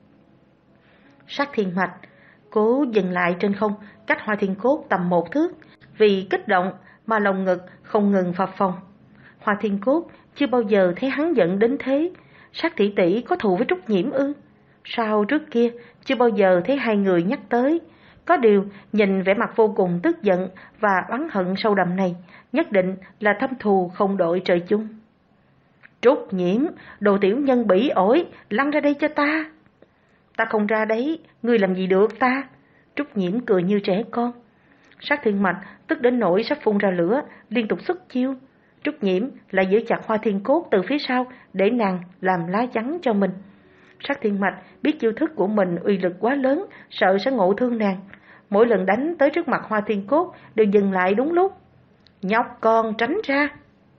Sắc Thiên Mạch cố dừng lại trên không, cách Hoa Thiên Cốt tầm một thước, vì kích động mà lòng ngực không ngừng phập phồng. Hoa Thiên Cốt chưa bao giờ thấy hắn giận đến thế. Sắc tỷ tỷ có thù với Trúc Nhiễm ư? Sao trước kia chưa bao giờ thấy hai người nhắc tới? Có điều nhìn vẻ mặt vô cùng tức giận và oán hận sâu đậm này, nhất định là thâm thù không đội trời chung. Trúc Nhiễm, đồ tiểu nhân bỉ ổi, lăn ra đây cho ta. Ta không ra đấy, ngươi làm gì được ta? Trúc Nhiễm cười như trẻ con. Sắc Thiên Mạch tức đến nỗi sắp phun ra lửa, liên tục xuất chiêu. Trúc Nhiễm lại giữ chặt Hoa Thiên Cốt từ phía sau để nàng làm lá chắn cho mình. Sắc Thiên Mạch biết chiêu thức của mình uy lực quá lớn, sợ sẽ ngộ thương nàng. Mỗi lần đánh tới trước mặt Hoa Thiên Cốt đều dừng lại đúng lúc. Nhóc con tránh ra.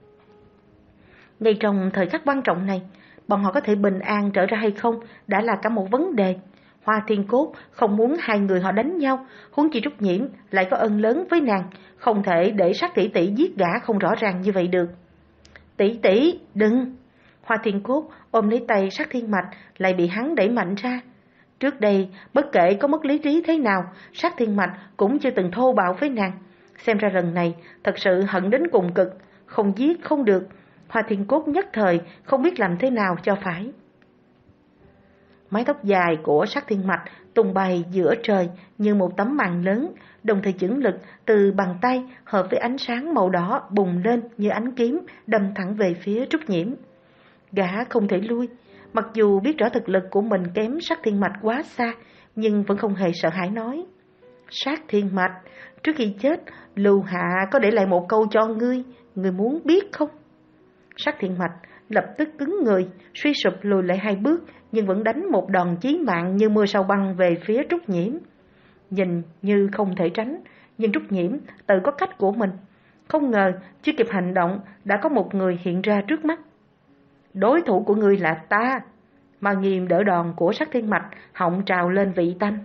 Ngay trong thời khắc quan trọng này, bọn họ có thể bình an trở ra hay không đã là cả một vấn đề. Hoa Thiên Cốt không muốn hai người họ đánh nhau, huống chi Trúc Nhiễm lại có ân lớn với nàng, không thể để Sắc tỷ tỷ giết gã không rõ ràng như vậy được. Tỷ tỷ, đừng! Hoa Thiên Cốt ôm lấy tay Sắc Thiên Mạch lại bị hắn đẩy mạnh ra. Trước đây, bất kể có mất lý trí thế nào, Sắc Thiên Mạch cũng chưa từng thô bạo với nàng. Xem ra lần này thật sự hận đến cùng cực, không giết không được. Hoa Thiên Cốt nhất thời không biết làm thế nào cho phải. Mái tóc dài của Sắc Thiên Mạch tung bay giữa trời như một tấm màn lớn, đồng thời chưởng lực từ bàn tay hợp với ánh sáng màu đỏ bùng lên như ánh kiếm, đâm thẳng về phía Trúc Nhiễm. Gã không thể lui, mặc dù biết rõ thực lực của mình kém Sắc Thiên Mạch quá xa, nhưng vẫn không hề sợ hãi nói: Sắc Thiên Mạch, trước khi chết, Lưu Hạ có để lại một câu cho ngươi, ngươi muốn biết không? Sắc Thiên Mạch lập tức cứng người, suy sụp lùi lại hai bước, nhưng vẫn đánh một đòn chí mạng như mưa sao băng về phía Trúc Nhiễm. Nhìn như không thể tránh, nhưng Trúc Nhiễm tự có cách của mình. Không ngờ, chưa kịp hành động, đã có một người hiện ra trước mắt. Đối thủ của ngươi là ta. Mà Nghiêm đỡ đòn của Sát Thiên Mạch, họng trào lên vị tanh.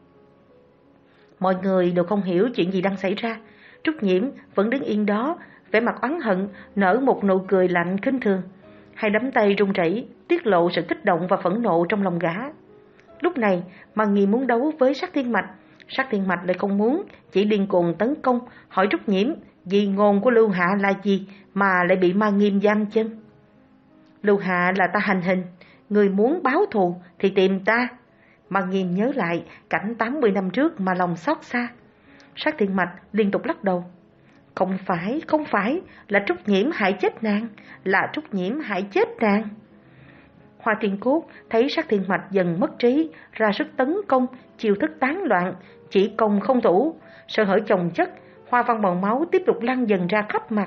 Mọi người đều không hiểu chuyện gì đang xảy ra. Trúc Nhiễm vẫn đứng yên đó, vẻ mặt oán hận, nở một nụ cười lạnh khinh thường. Hai nắm tay run rẩy, tiết lộ sự kích động và phẫn nộ trong lòng gã. Lúc này, mà Nghiêm muốn đấu với Sát Thiên Mạch, Sát Thiên Mạch lại không muốn, chỉ điên cuồng tấn công, hỏi Trúc Nhiễm, vì ngôn của Lưu Hạ là gì mà lại bị Ma Nghiêm giam chân? Lưu Hạ là ta hành hình, người muốn báo thù thì tìm ta. Ma Nghiêm nhớ lại cảnh tám mươi năm trước mà lòng xót xa. Sát Thiên Mạch liên tục lắc đầu. Không phải, không phải, là Trúc Nhiễm hại chết nàng, là Trúc Nhiễm hại chết nàng. Hoa Thiên Cốt thấy Sát Thiên Mạch dần mất trí, ra sức tấn công, chiêu thức tán loạn, chỉ công không thủ, sợ hỡi chồng chất, hoa văn màu máu tiếp tục lan dần ra khắp mặt.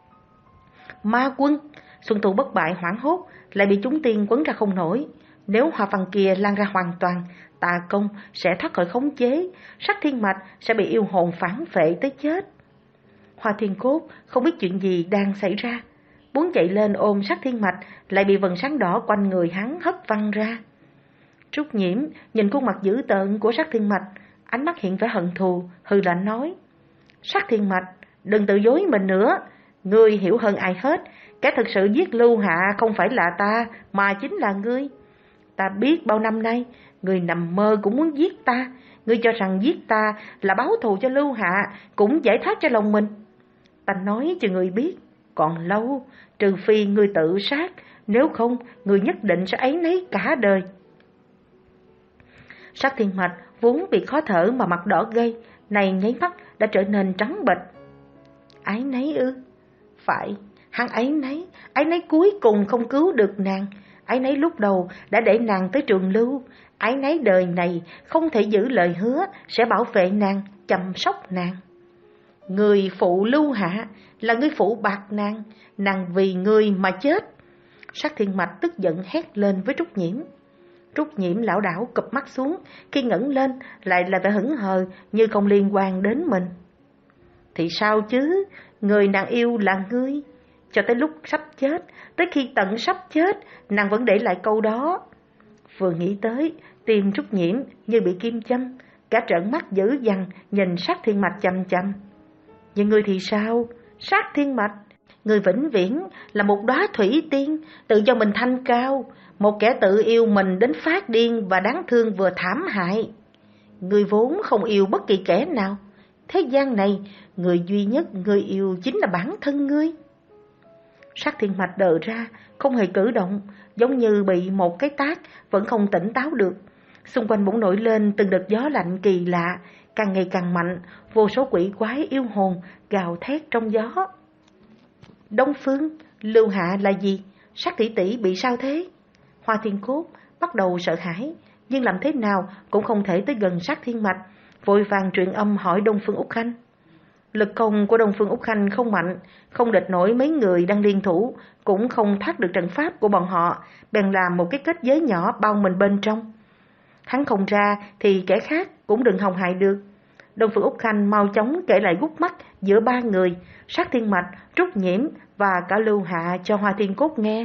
Ma quân! Xuân Thu bất bại hoảng hốt, lại bị chúng tiên quấn ra không nổi. Nếu hoa văn kia lan ra hoàn toàn, tà công sẽ thoát khỏi khống chế, Sát Thiên Mạch sẽ bị yêu hồn phản phệ tới chết. Hoa Thiên Cốt không biết chuyện gì đang xảy ra, muốn chạy lên ôm Sát Thiên Mạch, lại bị vầng sáng đỏ quanh người hắn hất văng ra. Trúc Nhiễm nhìn khuôn mặt dữ tợn của Sát Thiên Mạch, ánh mắt hiện vẻ hận thù, hừ lạnh nói: Sát Thiên Mạch, đừng tự dối mình nữa, ngươi hiểu hơn ai hết, kẻ thực sự giết Lưu Hạ không phải là ta, mà chính là ngươi. Ta biết bao năm nay, ngươi nằm mơ cũng muốn giết ta, ngươi cho rằng giết ta là báo thù cho Lưu Hạ, cũng giải thoát cho lòng mình. Ta nói cho ngươi biết, còn lâu, trừ phi ngươi tự sát, nếu không, ngươi nhất định sẽ áy náy cả đời. Sát Thiên Mạch vốn bị khó thở mà mặt đỏ gay, này nháy mắt đã trở nên trắng bệch. Áy náy ư? Phải, hắn áy náy, áy náy cuối cùng không cứu được nàng, áy náy lúc đầu đã để nàng tới Trường Lưu, áy náy đời này không thể giữ lời hứa sẽ bảo vệ nàng, chăm sóc nàng. Người phụ Lưu Hạ là người phụ bạc nàng, nàng vì người mà chết. Sát Thiên Mạch tức giận hét lên với Trúc Nhiễm. Trúc Nhiễm lảo đảo cụp mắt xuống, khi ngẩng lên lại là vẻ hững hờ như không liên quan đến mình. Thì sao chứ, người nàng yêu là ngươi. Cho tới lúc sắp chết, tới khi tận sắp chết, nàng vẫn để lại câu đó. Vừa nghĩ tới, tim Trúc Nhiễm như bị kim châm, cả trợn mắt dữ dằn nhìn Sát Thiên Mạch chằm chằm. Nhưng ngươi thì sao? Sát Thiên Mạch, người vĩnh viễn là một đóa thủy tiên, tự do mình thanh cao, một kẻ tự yêu mình đến phát điên và đáng thương vừa thảm hại. Người vốn không yêu bất kỳ kẻ nào, thế gian này người duy nhất người yêu chính là bản thân ngươi. Sát Thiên Mạch đờ ra, không hề cử động, giống như bị một cái tát, vẫn không tỉnh táo được. Xung quanh bỗng nổi lên từng đợt gió lạnh kỳ lạ, càng ngày càng mạnh, vô số quỷ quái yêu hồn gào thét trong gió. Đông Phương, Lưu Hạ là gì? Sát tỷ tỷ bị sao thế? Hoa Thiên Cốt bắt đầu sợ hãi, nhưng làm thế nào cũng không thể tới gần Sát Thiên Mạch, vội vàng truyền âm hỏi Đông Phương Úc Khanh. Lực công của Đông Phương Úc Khanh không mạnh, không địch nổi mấy người đang liên thủ, cũng không thoát được trận pháp của bọn họ, bèn làm một cái kết giới nhỏ bao mình bên trong. Hắn không ra thì kẻ khác cũng đừng hòng hại được. Đông Phương Úc Khanh mau chóng kể lại gút mắt giữa ba người, Sát Thiên Mạch, Trúc Nhiễm và cả Lưu Hạ cho Hoa Thiên Cốt nghe.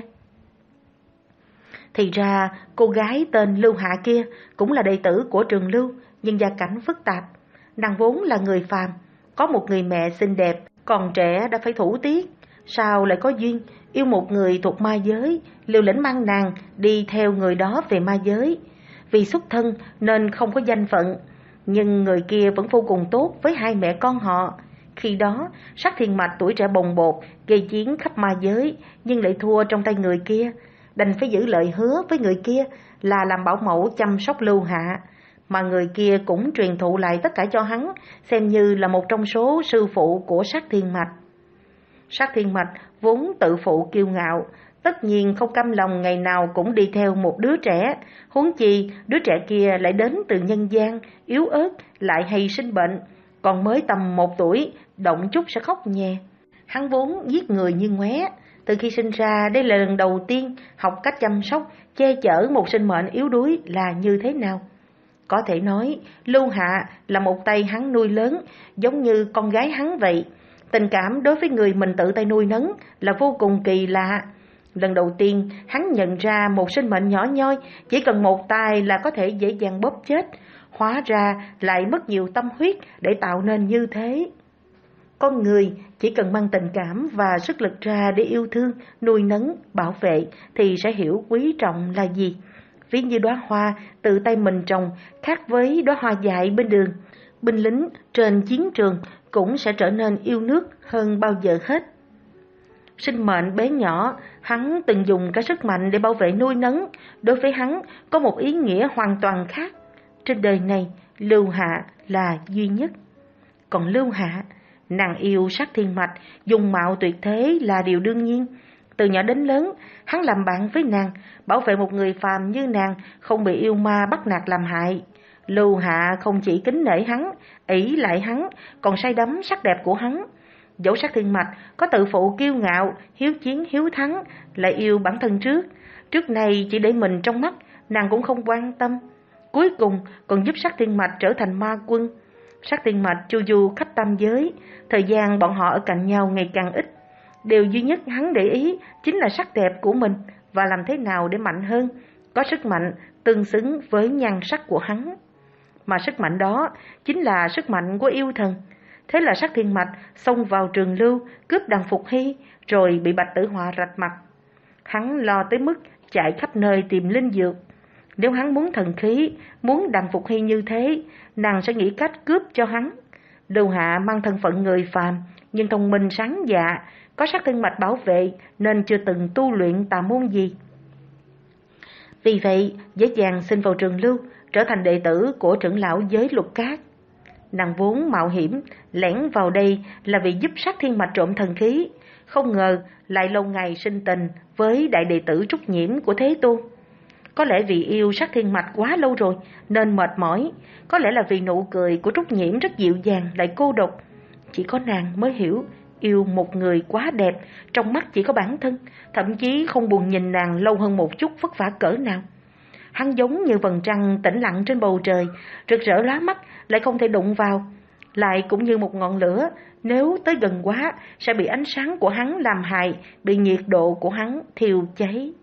Thì ra cô gái tên Lưu Hạ kia cũng là đệ tử của Trường Lưu, nhưng gia cảnh phức tạp. Nàng vốn là người phàm, có một người mẹ xinh đẹp, còn trẻ đã phải thủ tiết. Sao lại có duyên yêu một người thuộc ma giới, liều lĩnh mang nàng đi theo người đó về ma giới. Vì xuất thân nên không có danh phận, nhưng người kia vẫn vô cùng tốt với hai mẹ con họ. Khi đó, Sát Thiên Mạch tuổi trẻ bồng bột, gây chiến khắp ma giới, nhưng lại thua trong tay người kia, đành phải giữ lời hứa với người kia là làm bảo mẫu chăm sóc Lưu Hạ, mà người kia cũng truyền thụ lại tất cả cho hắn, xem như là một trong số sư phụ của Sát Thiên Mạch. Sát Thiên Mạch vốn tự phụ kiêu ngạo, tất nhiên không cam lòng ngày nào cũng đi theo một đứa trẻ, huống chi đứa trẻ kia lại đến từ nhân gian, yếu ớt, lại hay sinh bệnh, còn mới tầm một tuổi, động chút sẽ khóc nhè. Hắn vốn giết người như ngoé, Từ khi sinh ra, đây là lần đầu tiên học cách chăm sóc, che chở một sinh mệnh yếu đuối là như thế nào. Có thể nói, Lưu Hạ là một tay hắn nuôi lớn, giống như con gái hắn vậy. Tình cảm đối với người mình tự tay nuôi nấng là vô cùng kỳ lạ. Lần đầu tiên, hắn nhận ra một sinh mệnh nhỏ nhoi, chỉ cần một tay là có thể dễ dàng bóp chết. Hóa ra lại mất nhiều tâm huyết để tạo nên như thế. Con người chỉ cần mang tình cảm và sức lực ra để yêu thương, nuôi nấng, bảo vệ thì sẽ hiểu quý trọng là gì. Ví như đóa hoa tự tay mình trồng khác với đóa hoa dại bên đường. Binh lính trên chiến trường cũng sẽ trở nên yêu nước hơn bao giờ hết. Sinh mệnh bé nhỏ, hắn từng dùng cả sức mạnh để bảo vệ nuôi nấng. Đối với hắn có một ý nghĩa hoàn toàn khác. Trên đời này, Lưu Hạ là duy nhất. Còn Lưu Hạ, nàng yêu Sát Thiên Mạch, dung mạo tuyệt thế là điều đương nhiên. Từ nhỏ đến lớn, hắn làm bạn với nàng, bảo vệ một người phàm như nàng không bị yêu ma bắt nạt làm hại. Lưu Hạ không chỉ kính nể hắn, ỷ lại hắn, còn say đắm sắc đẹp của hắn. Dẫu Sát Thiên Mạch có tự phụ kiêu ngạo, hiếu chiến hiếu thắng, lại yêu bản thân trước. Trước này chỉ để mình trong mắt, nàng cũng không quan tâm. Cuối cùng còn giúp Sát Thiên Mạch trở thành ma quân. Sát Thiên Mạch chu du khắp tam giới, thời gian bọn họ ở cạnh nhau ngày càng ít. Điều duy nhất hắn để ý chính là sắc đẹp của mình và làm thế nào để mạnh hơn, có sức mạnh tương xứng với nhan sắc của hắn. Mà sức mạnh đó chính là sức mạnh của yêu thần. Thế là Sát Thiên Mạch xông vào Trường Lưu, cướp Đằng Phục Hy, rồi bị Bạch Tử Họa rạch mặt. Hắn lo tới mức chạy khắp nơi tìm linh dược. Nếu hắn muốn thần khí, muốn Đằng Phục Hy như thế, nàng sẽ nghĩ cách cướp cho hắn. Lưu Hạ mang thân phận người phàm, nhưng thông minh sáng dạ, có Sát Thiên Mạch bảo vệ nên chưa từng tu luyện tà môn gì. Vì vậy, dễ dàng xin vào Trường Lưu, trở thành đệ tử của trưởng lão giới Lục Cát. Nàng vốn mạo hiểm, lẻn vào đây là vì giúp Sát Thiên Mạch trộm thần khí, không ngờ lại lâu ngày sinh tình với đại đệ tử Trúc Nhiễm của Thế Tôn. Có lẽ vì yêu Sát Thiên Mạch quá lâu rồi nên mệt mỏi, có lẽ là vì nụ cười của Trúc Nhiễm rất dịu dàng lại cô độc. Chỉ có nàng mới hiểu, yêu một người quá đẹp, trong mắt chỉ có bản thân, thậm chí không buồn nhìn nàng lâu hơn một chút vất vả cỡ nào. Hắn giống như vầng trăng tĩnh lặng trên bầu trời, rực rỡ lóa mắt lại không thể đụng vào. Lại cũng như một ngọn lửa, nếu tới gần quá sẽ bị ánh sáng của hắn làm hại, bị nhiệt độ của hắn thiêu cháy.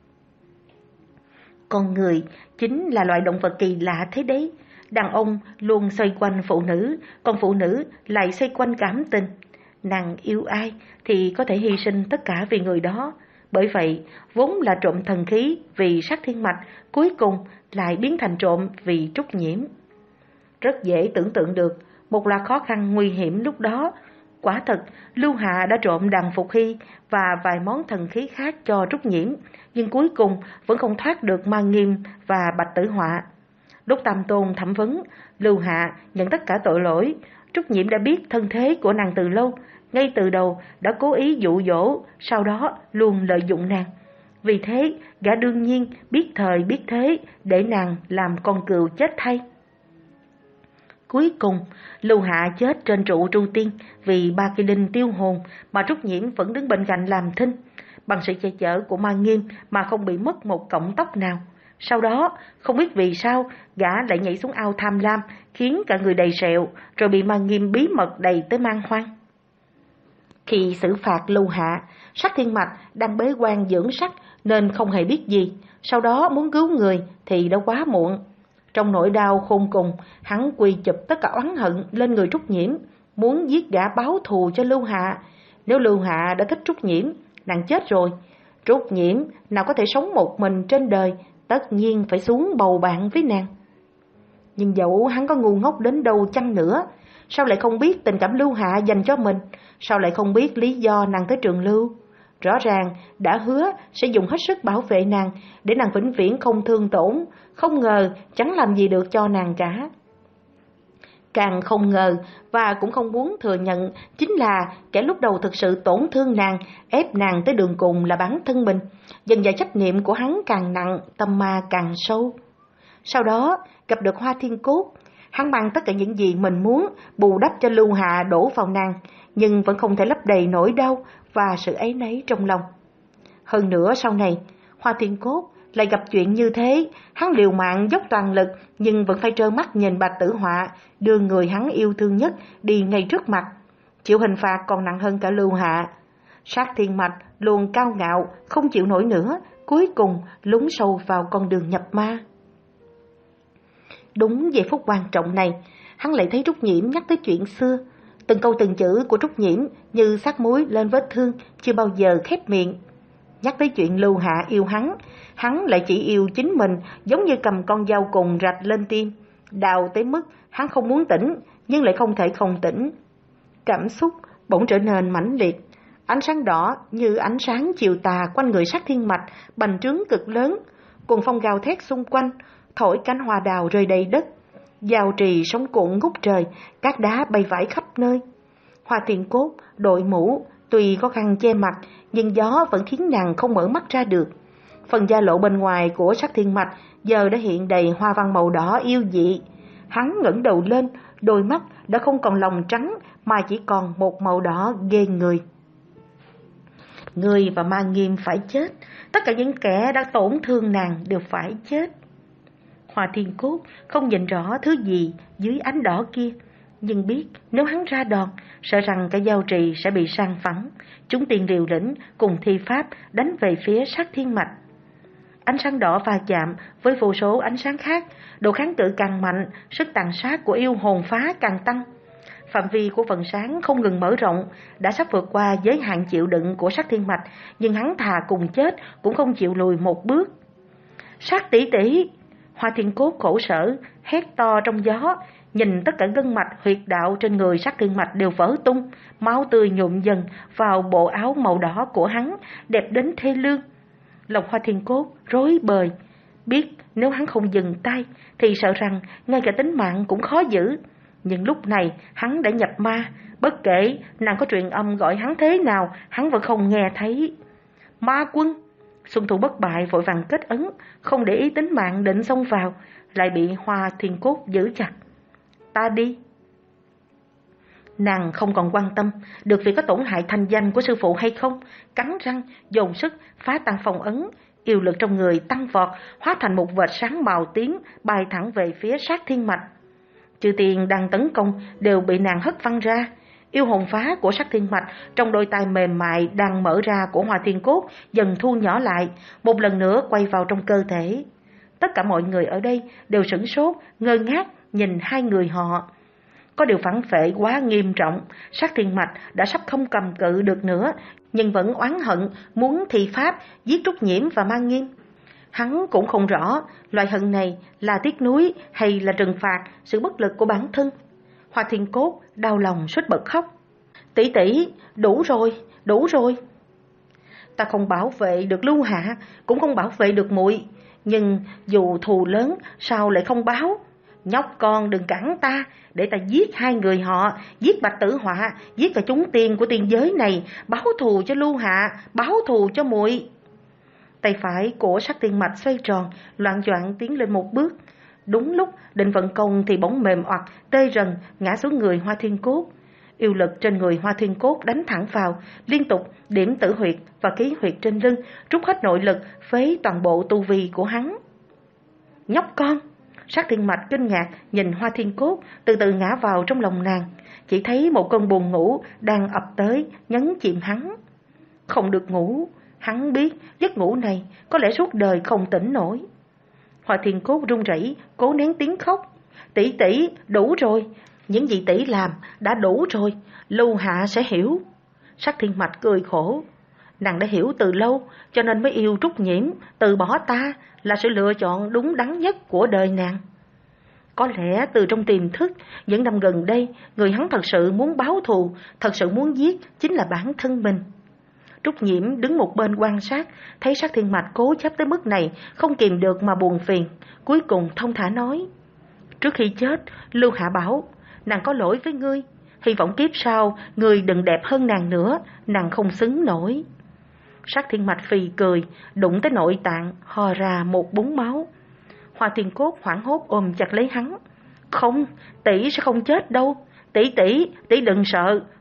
Con người chính là loại động vật kỳ lạ thế đấy. Đàn ông luôn xoay quanh phụ nữ, còn phụ nữ lại xoay quanh cảm tình. Nàng yêu ai thì có thể hy sinh tất cả vì người đó. Bởi vậy, vốn là trộm thần khí vì Sát Thiên Mạch, cuối cùng lại biến thành trộm vì Trúc Nhiễm. Rất dễ tưởng tượng được một loạt khó khăn nguy hiểm lúc đó. Quả thật, Lưu Hạ đã trộm Đằng Phục Hy và vài món thần khí khác cho Trúc Nhiễm, nhưng cuối cùng vẫn không thoát được Ma Nghiêm và Bạch Tử Họa. Lúc Tam Tôn thẩm vấn, Lưu Hạ nhận tất cả tội lỗi. Trúc Nhiễm đã biết thân thế của nàng từ lâu, ngay từ đầu đã cố ý dụ dỗ, sau đó luôn lợi dụng nàng. Vì thế, gã đương nhiên biết thời biết thế để nàng làm con cừu chết thay. Cuối cùng, Lưu Hạ chết trên trụ Tru Tiên vì ba cây đinh tiêu hồn, mà Trúc Nhiễm vẫn đứng bên cạnh làm thinh. Bằng sự che chở của Ma Nghiêm mà không bị mất một cọng tóc nào. Sau đó, không biết vì sao, gã lại nhảy xuống ao tham lam, khiến cả người đầy sẹo, rồi bị Ma Nghiêm bí mật đầy tới man hoang. Khi xử phạt Lưu Hạ, Sát Thiên Mạch đang bế quan dưỡng sắc nên không hề biết gì. Sau đó muốn cứu người thì đã quá muộn. Trong nỗi đau khôn cùng, hắn quỳ chụp tất cả oán hận lên người Trúc Nhiễm, muốn giết gã báo thù cho Lưu Hạ. Nếu Lưu Hạ đã thích Trúc Nhiễm, nàng chết rồi. Trúc Nhiễm nào có thể sống một mình trên đời, tất nhiên phải xuống bầu bạn với nàng. Nhưng dẫu hắn có ngu ngốc đến đâu chăng nữa, sao lại không biết tình cảm Lưu Hạ dành cho mình? Sao lại không biết lý do nàng tới Trường Lưu? Rõ ràng đã hứa sẽ dùng hết sức bảo vệ nàng để nàng vĩnh viễn không thương tổn, không ngờ chẳng làm gì được cho nàng cả. Càng không ngờ và cũng không muốn thừa nhận chính là kẻ lúc đầu thực sự tổn thương nàng, ép nàng tới đường cùng là bản thân mình. Dần dà trách nhiệm của hắn càng nặng, tâm ma càng sâu. Sau đó gặp được Hoa Thiên Cốt, hắn mang tất cả những gì mình muốn bù đắp cho Lưu Hạ đổ vào nàng. nhưng vẫn không thể lấp đầy nỗi đau và sự áy náy trong lòng. Hơn nữa sau này, Hoa Thiên Cốt lại gặp chuyện như thế, hắn liều mạng dốc toàn lực nhưng vẫn phải trơ mắt nhìn Bạch Tử Họa đưa người hắn yêu thương nhất đi ngay trước mặt, chịu hình phạt còn nặng hơn cả Lưu Hạ. Sát Thiên Mạch luôn cao ngạo, không chịu nổi nữa, cuối cùng lún sâu vào con đường nhập ma. Đúng giây phút quan trọng này, hắn lại thấy Trúc Nhiễm nhắc tới chuyện xưa. Từng câu từng chữ của Trúc Nhiễm như sát muối lên vết thương, chưa bao giờ khép miệng. Nhắc tới chuyện Lưu Hạ yêu hắn, hắn lại chỉ yêu chính mình, giống như cầm con dao cùng rạch lên tim, đau tới mức hắn không muốn tỉnh, nhưng lại không thể không tỉnh. Cảm xúc bỗng trở nên mãnh liệt, ánh sáng đỏ như ánh sáng chiều tà quanh người Sát Thiên Mạch bành trướng cực lớn, cuồng phong gào thét xung quanh, thổi cánh hoa đào rơi đầy đất, giao trì sóng cuộn ngút trời, cát đá bay vãi khắp nơi. Hoa Thiên Cốt đội mũ, tuy có khăn che mặt, nhưng gió vẫn khiến nàng không mở mắt ra được. Phần da lộ bên ngoài của Sát Thiên Mạch giờ đã hiện đầy hoa văn màu đỏ yêu dị. Hắn ngẩng đầu lên, đôi mắt đã không còn lòng trắng mà chỉ còn một màu đỏ ghê người. Người và Ma Nghiêm phải chết, tất cả những kẻ đã tổn thương nàng đều phải chết. Hoa Thiên Cốt không nhìn rõ thứ gì dưới ánh đỏ kia, nhưng biết nếu hắn ra đòn, sợ rằng cả giao trì sẽ bị san phẳng. Chúng tiền liều lĩnh cùng thi pháp đánh về phía Sát Thiên Mạch. Ánh sáng đỏ va chạm với vô số ánh sáng khác, độ kháng cự càng mạnh, sức tàn sát của yêu hồn phá càng tăng. Phạm vi của phần sáng không ngừng mở rộng, đã sắp vượt qua giới hạn chịu đựng của Sát Thiên Mạch, nhưng hắn thà cùng chết cũng không chịu lùi một bước. Sát tỷ tỷ! Hoa Thiên Cốt khổ sở, hét to trong gió, nhìn tất cả gân mạch huyệt đạo trên người Sát Thiên Mạch đều vỡ tung, máu tươi nhuộm dần vào bộ áo màu đỏ của hắn, đẹp đến thê lương. Lòng Hoa Thiên Cốt rối bời, biết nếu hắn không dừng tay thì sợ rằng ngay cả tính mạng cũng khó giữ. Nhưng lúc này hắn đã nhập ma, bất kể nàng có truyền âm gọi hắn thế nào, hắn vẫn không nghe thấy. Ma quân! Xuân Thủ bất bại vội vàng kết ấn, không để ý tính mạng định xông vào, lại bị Hoa Thiên Cốt giữ chặt. Ta đi! Nàng không còn quan tâm được việc có tổn hại thanh danh của sư phụ hay không, cắn răng dồn sức phá tan phong ấn, yêu lực trong người tăng vọt, hóa thành một vệt sáng màu tím bay thẳng về phía Sát Thiên Mạch. Chư tiền đang tấn công đều bị nàng hất văng ra. Yêu hồn phá của Sát Thiên Mạch trong đôi tay mềm mại đang mở ra của Hoa Thiên Cốt dần thu nhỏ lại, một lần nữa quay vào trong cơ thể. Tất cả mọi người ở đây đều sửng sốt, ngơ ngác nhìn hai người họ. Có điều phản phệ quá nghiêm trọng, Sát Thiên Mạch đã sắp không cầm cự được nữa, nhưng vẫn oán hận muốn thi pháp giết Trúc Nhiễm và Ma Nghiêm. Hắn cũng không rõ loại hận này là tiếc nuối hay là trừng phạt sự bất lực của bản thân. Hoa Thiên Cốt đau lòng suýt bật khóc. Tỷ tỷ, đủ rồi, đủ rồi. Ta không bảo vệ được Lưu Hạ, cũng không bảo vệ được muội, nhưng dù thù lớn sao lại không báo? Nhóc con đừng cản ta, để ta giết hai người họ, giết Bạch Tử Họa, giết cả chúng tiên của tiên giới này, báo thù cho Lưu Hạ, báo thù cho muội. Tay phải của Sát Thiên Mạch xoay tròn, loạng choạng tiến lên một bước. Đúng lúc định vận công thì bỗng mềm oặt, tê rần ngã xuống người Hoa Thiên Cốt. Yêu lực trên người Hoa Thiên Cốt đánh thẳng vào, liên tục điểm tử huyệt và ký huyệt trên lưng, trút hết nội lực, phế toàn bộ tu vi của hắn. Nhóc con! Sát Thiên Mạch kinh ngạc nhìn Hoa Thiên Cốt từ từ ngã vào trong lòng nàng, chỉ thấy một cơn buồn ngủ đang ập tới nhấn chìm hắn. Không được ngủ, hắn biết giấc ngủ này có lẽ suốt đời không tỉnh nổi. Hoa Thiên Cốt run rẩy cố nén tiếng khóc. Tỷ tỷ, đủ rồi, những gì tỷ làm đã đủ rồi, Lưu Hạ sẽ hiểu. Sát Thiên Mạch cười khổ. Nàng đã hiểu từ lâu, cho nên mới yêu Trúc Nhiễm, từ bỏ ta là sự lựa chọn đúng đắn nhất của đời nàng. Có lẽ từ trong tiềm thức, những năm gần đây, người hắn thật sự muốn báo thù, thật sự muốn giết chính là bản thân mình. Trúc Nhiễm đứng một bên quan sát, thấy Sát Thiên Mạch cố chấp tới mức này, không kìm được mà buồn phiền, cuối cùng thông thả nói. Trước khi chết, Lưu Hạ bảo, nàng có lỗi với ngươi, hy vọng kiếp sau ngươi đừng đẹp hơn nàng nữa, nàng không xứng nổi. Sát Thiên Mạch phì cười, đụng tới nội tạng, hò ra một búng máu. Hoa Thiên Cốt hoảng hốt ôm chặt lấy hắn. Không, tỷ sẽ không chết đâu, tỷ tỷ, tỷ đừng sợ,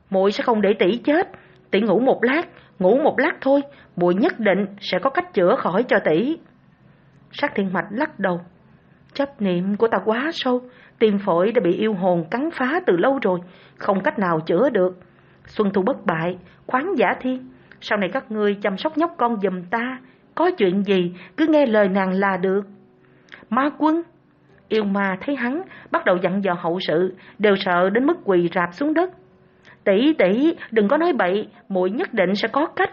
muội sẽ không để tỷ chết. Tỷ ngủ một lát, ngủ một lát thôi, muội nhất định sẽ có cách chữa khỏi cho tỷ. Sát Thiên Mạch lắc đầu. Chấp niệm của ta quá sâu, tim phổi đã bị yêu hồn cắn phá từ lâu rồi, không cách nào chữa được. Xuân Thu bất bại, khoáng giả thiên, sau này các ngươi chăm sóc nhóc con giùm ta, có chuyện gì cứ nghe lời nàng là được. Ma Quân. Yêu ma thấy hắn bắt đầu dặn dò hậu sự, đều sợ đến mức quỳ rạp xuống đất. Tỷ tỷ, đừng có nói bậy, muội nhất định sẽ có cách.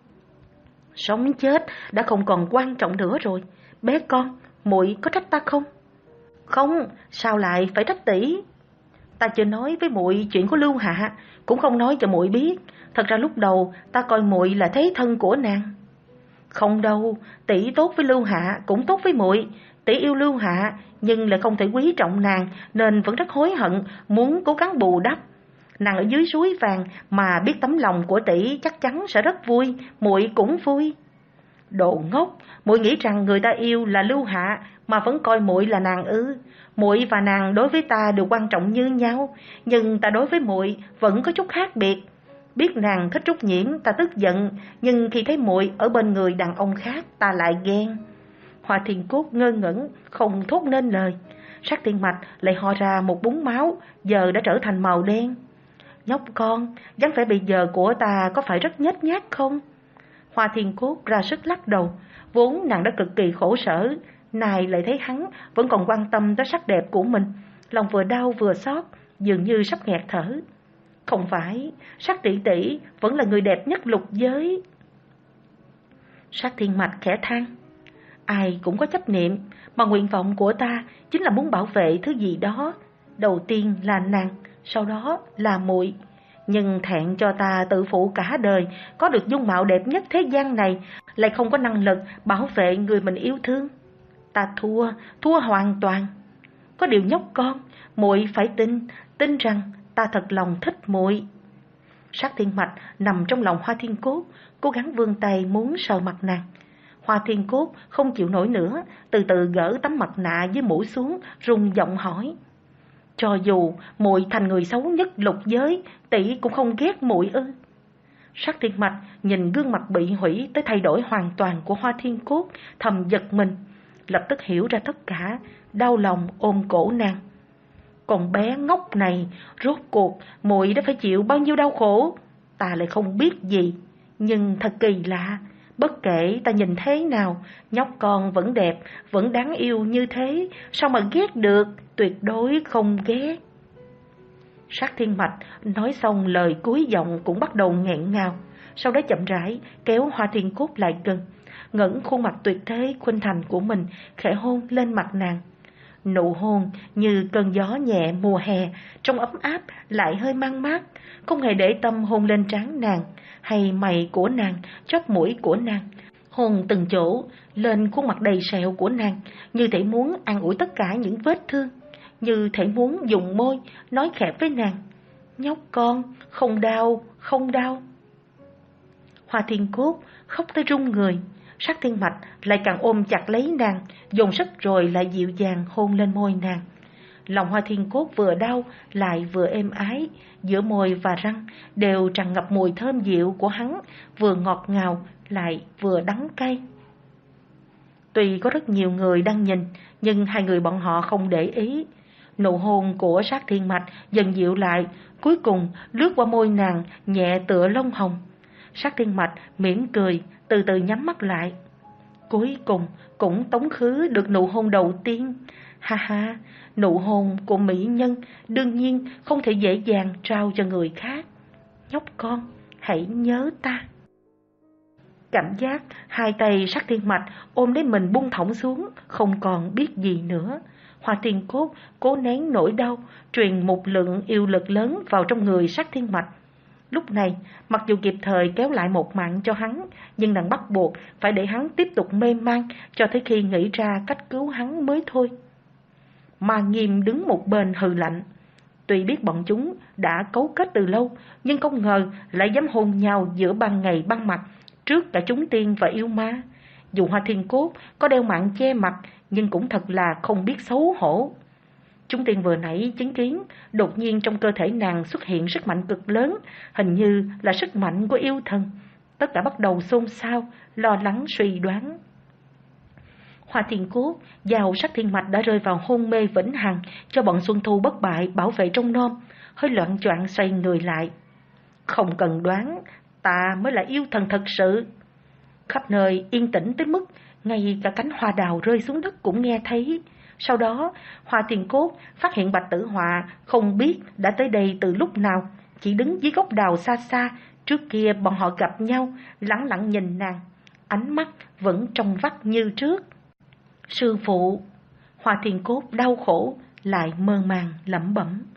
Sống chết đã không còn quan trọng nữa rồi. Bé con, muội có trách ta không? Không, sao lại phải trách tỷ? Ta chưa nói với muội chuyện của Lưu Hạ, cũng không nói cho muội biết. Thật ra lúc đầu ta coi muội là thế thân của nàng. Không đâu, tỷ tốt với Lưu Hạ cũng tốt với muội. Tỷ yêu Lưu Hạ nhưng lại không thể quý trọng nàng, nên vẫn rất hối hận, muốn cố gắng bù đắp. Nàng ở dưới suối vàng mà biết tấm lòng của tỷ chắc chắn sẽ rất vui, muội cũng vui. Đồ ngốc, muội nghĩ rằng người ta yêu là Lưu Hạ mà vẫn coi muội là nàng ư? Muội và nàng đối với ta đều quan trọng như nhau, nhưng ta đối với muội vẫn có chút khác biệt. Biết nàng thích Trúc Nhiễm ta tức giận, nhưng khi thấy muội ở bên người đàn ông khác ta lại ghen. Hoa Thiên Cốt ngơ ngẩn, không thốt nên lời. Sát Thiên Mạch lại ho ra một búng máu, giờ đã trở thành màu đen. Nhóc con, dáng vẻ bây giờ của ta có phải rất nhếch nhác không? Hoa Thiên Cốt ra sức lắc đầu, vốn nàng đã cực kỳ khổ sở, này lại thấy hắn vẫn còn quan tâm tới sắc đẹp của mình, lòng vừa đau vừa xót, dường như sắp nghẹt thở. Không phải, Sát tỷ tỷ vẫn là người đẹp nhất lục giới. Sát Thiên Mạch khẽ than. Ai cũng có chấp niệm, mà nguyện vọng của ta chính là muốn bảo vệ thứ gì đó. Đầu tiên là nàng, sau đó là muội. Nhưng thẹn cho ta tự phụ cả đời, có được dung mạo đẹp nhất thế gian này, lại không có năng lực bảo vệ người mình yêu thương. Ta thua, thua hoàn toàn. Có điều nhóc con, muội phải tin, tin rằng ta thật lòng thích muội. Sát Thiên Mạch nằm trong lòng Hoa Thiên Cốt, cố gắng vươn tay muốn sờ mặt nàng. Hoa Thiên Cốt không chịu nổi nữa, từ từ gỡ tấm mặt nạ với mũ xuống, run giọng hỏi. Cho dù muội thành người xấu nhất lục giới, tỷ cũng không ghét muội ư? Sát Thiên Mạch nhìn gương mặt bị hủy tới thay đổi hoàn toàn của Hoa Thiên Cốt, thầm giật mình, lập tức hiểu ra tất cả, đau lòng ôm cổ nàng. Còn bé ngốc này, rốt cuộc muội đã phải chịu bao nhiêu đau khổ, ta lại không biết gì. Nhưng thật kỳ lạ, bất kể ta nhìn thế nào, nhóc con vẫn đẹp, vẫn đáng yêu như thế, sao mà ghét được, tuyệt đối không ghét. Sát Thiên Mạch nói xong lời cuối giọng cũng bắt đầu nghẹn ngào, sau đó chậm rãi kéo Hoa Thiên Cốt lại gần, ngẩng khuôn mặt tuyệt thế khuynh thành của mình khẽ hôn lên mặt nàng. Nụ hôn như cơn gió nhẹ mùa hè, trong ấm áp lại hơi mang mát, không hề để tâm hôn lên trán nàng, hay mày của nàng, chóp mũi của nàng, hôn từng chỗ lên khuôn mặt đầy sẹo của nàng, như thể muốn an ủi tất cả những vết thương, như thể muốn dùng môi nói khẽ với nàng. Nhóc con, không đau, không đau. Hoa Thiên Cốt khóc tới run người. Sát Thiên Mạch lại càng ôm chặt lấy nàng, dồn sức rồi lại dịu dàng hôn lên môi nàng. Lòng Hoa Thiên Cốt vừa đau lại vừa êm ái, giữa môi và răng đều tràn ngập mùi thơm dịu của hắn, vừa ngọt ngào lại vừa đắng cay. Tuy có rất nhiều người đang nhìn, nhưng hai người bọn họ không để ý. Nụ hôn của Sát Thiên Mạch dần dịu lại, cuối cùng lướt qua môi nàng nhẹ tựa lông hồng. Sát Thiên Mạch mỉm cười, từ từ nhắm mắt lại. Cuối cùng cũng tống khứ được nụ hôn đầu tiên. Ha ha, nụ hôn của mỹ nhân đương nhiên không thể dễ dàng trao cho người khác. Nhóc con, hãy nhớ ta. Cảm giác hai tay Sát Thiên Mạch ôm lấy mình buông thõng xuống, không còn biết gì nữa. Hoa Thiên Cốt cố nén nỗi đau, truyền một lượng yêu lực lớn vào trong người Sát Thiên Mạch. Lúc này, mặc dù kịp thời kéo lại một mạng cho hắn, nhưng nàng bắt buộc phải để hắn tiếp tục mê man cho tới khi nghĩ ra cách cứu hắn mới thôi. Ma Nghiêm đứng một bên hừ lạnh. Tuy biết bọn chúng đã cấu kết từ lâu, nhưng không ngờ lại dám hôn nhau giữa ban ngày ban mặt, trước cả chúng tiên và yêu ma. Dù Hoa Thiên Cốt có đeo mạng che mặt, nhưng cũng thật là không biết xấu hổ. Chúng tiên vừa nãy chứng kiến, đột nhiên trong cơ thể nàng xuất hiện sức mạnh cực lớn, hình như là sức mạnh của yêu thần. Tất cả bắt đầu xôn xao, lo lắng suy đoán. Hoa Thiên Cốt, vào sắc thiên mạch đã rơi vào hôn mê vĩnh hằng, cho bọn Xuân Thu bất bại bảo vệ trong nom, hơi loạn choạng xoay người lại. Không cần đoán, ta mới là yêu thần thật sự. Khắp nơi yên tĩnh tới mức ngay cả cánh hoa đào rơi xuống đất cũng nghe thấy. Sau đó, Hoa Thiên Cốt phát hiện Bạch Tử Họa không biết đã tới đây từ lúc nào, chỉ đứng dưới gốc đào xa xa. Trước kia bọn họ gặp nhau, lẳng lặng nhìn nàng, ánh mắt vẫn trong vắt như trước. Sư phụ! Hoa Thiên Cốt đau khổ, lại mơ màng lẩm bẩm.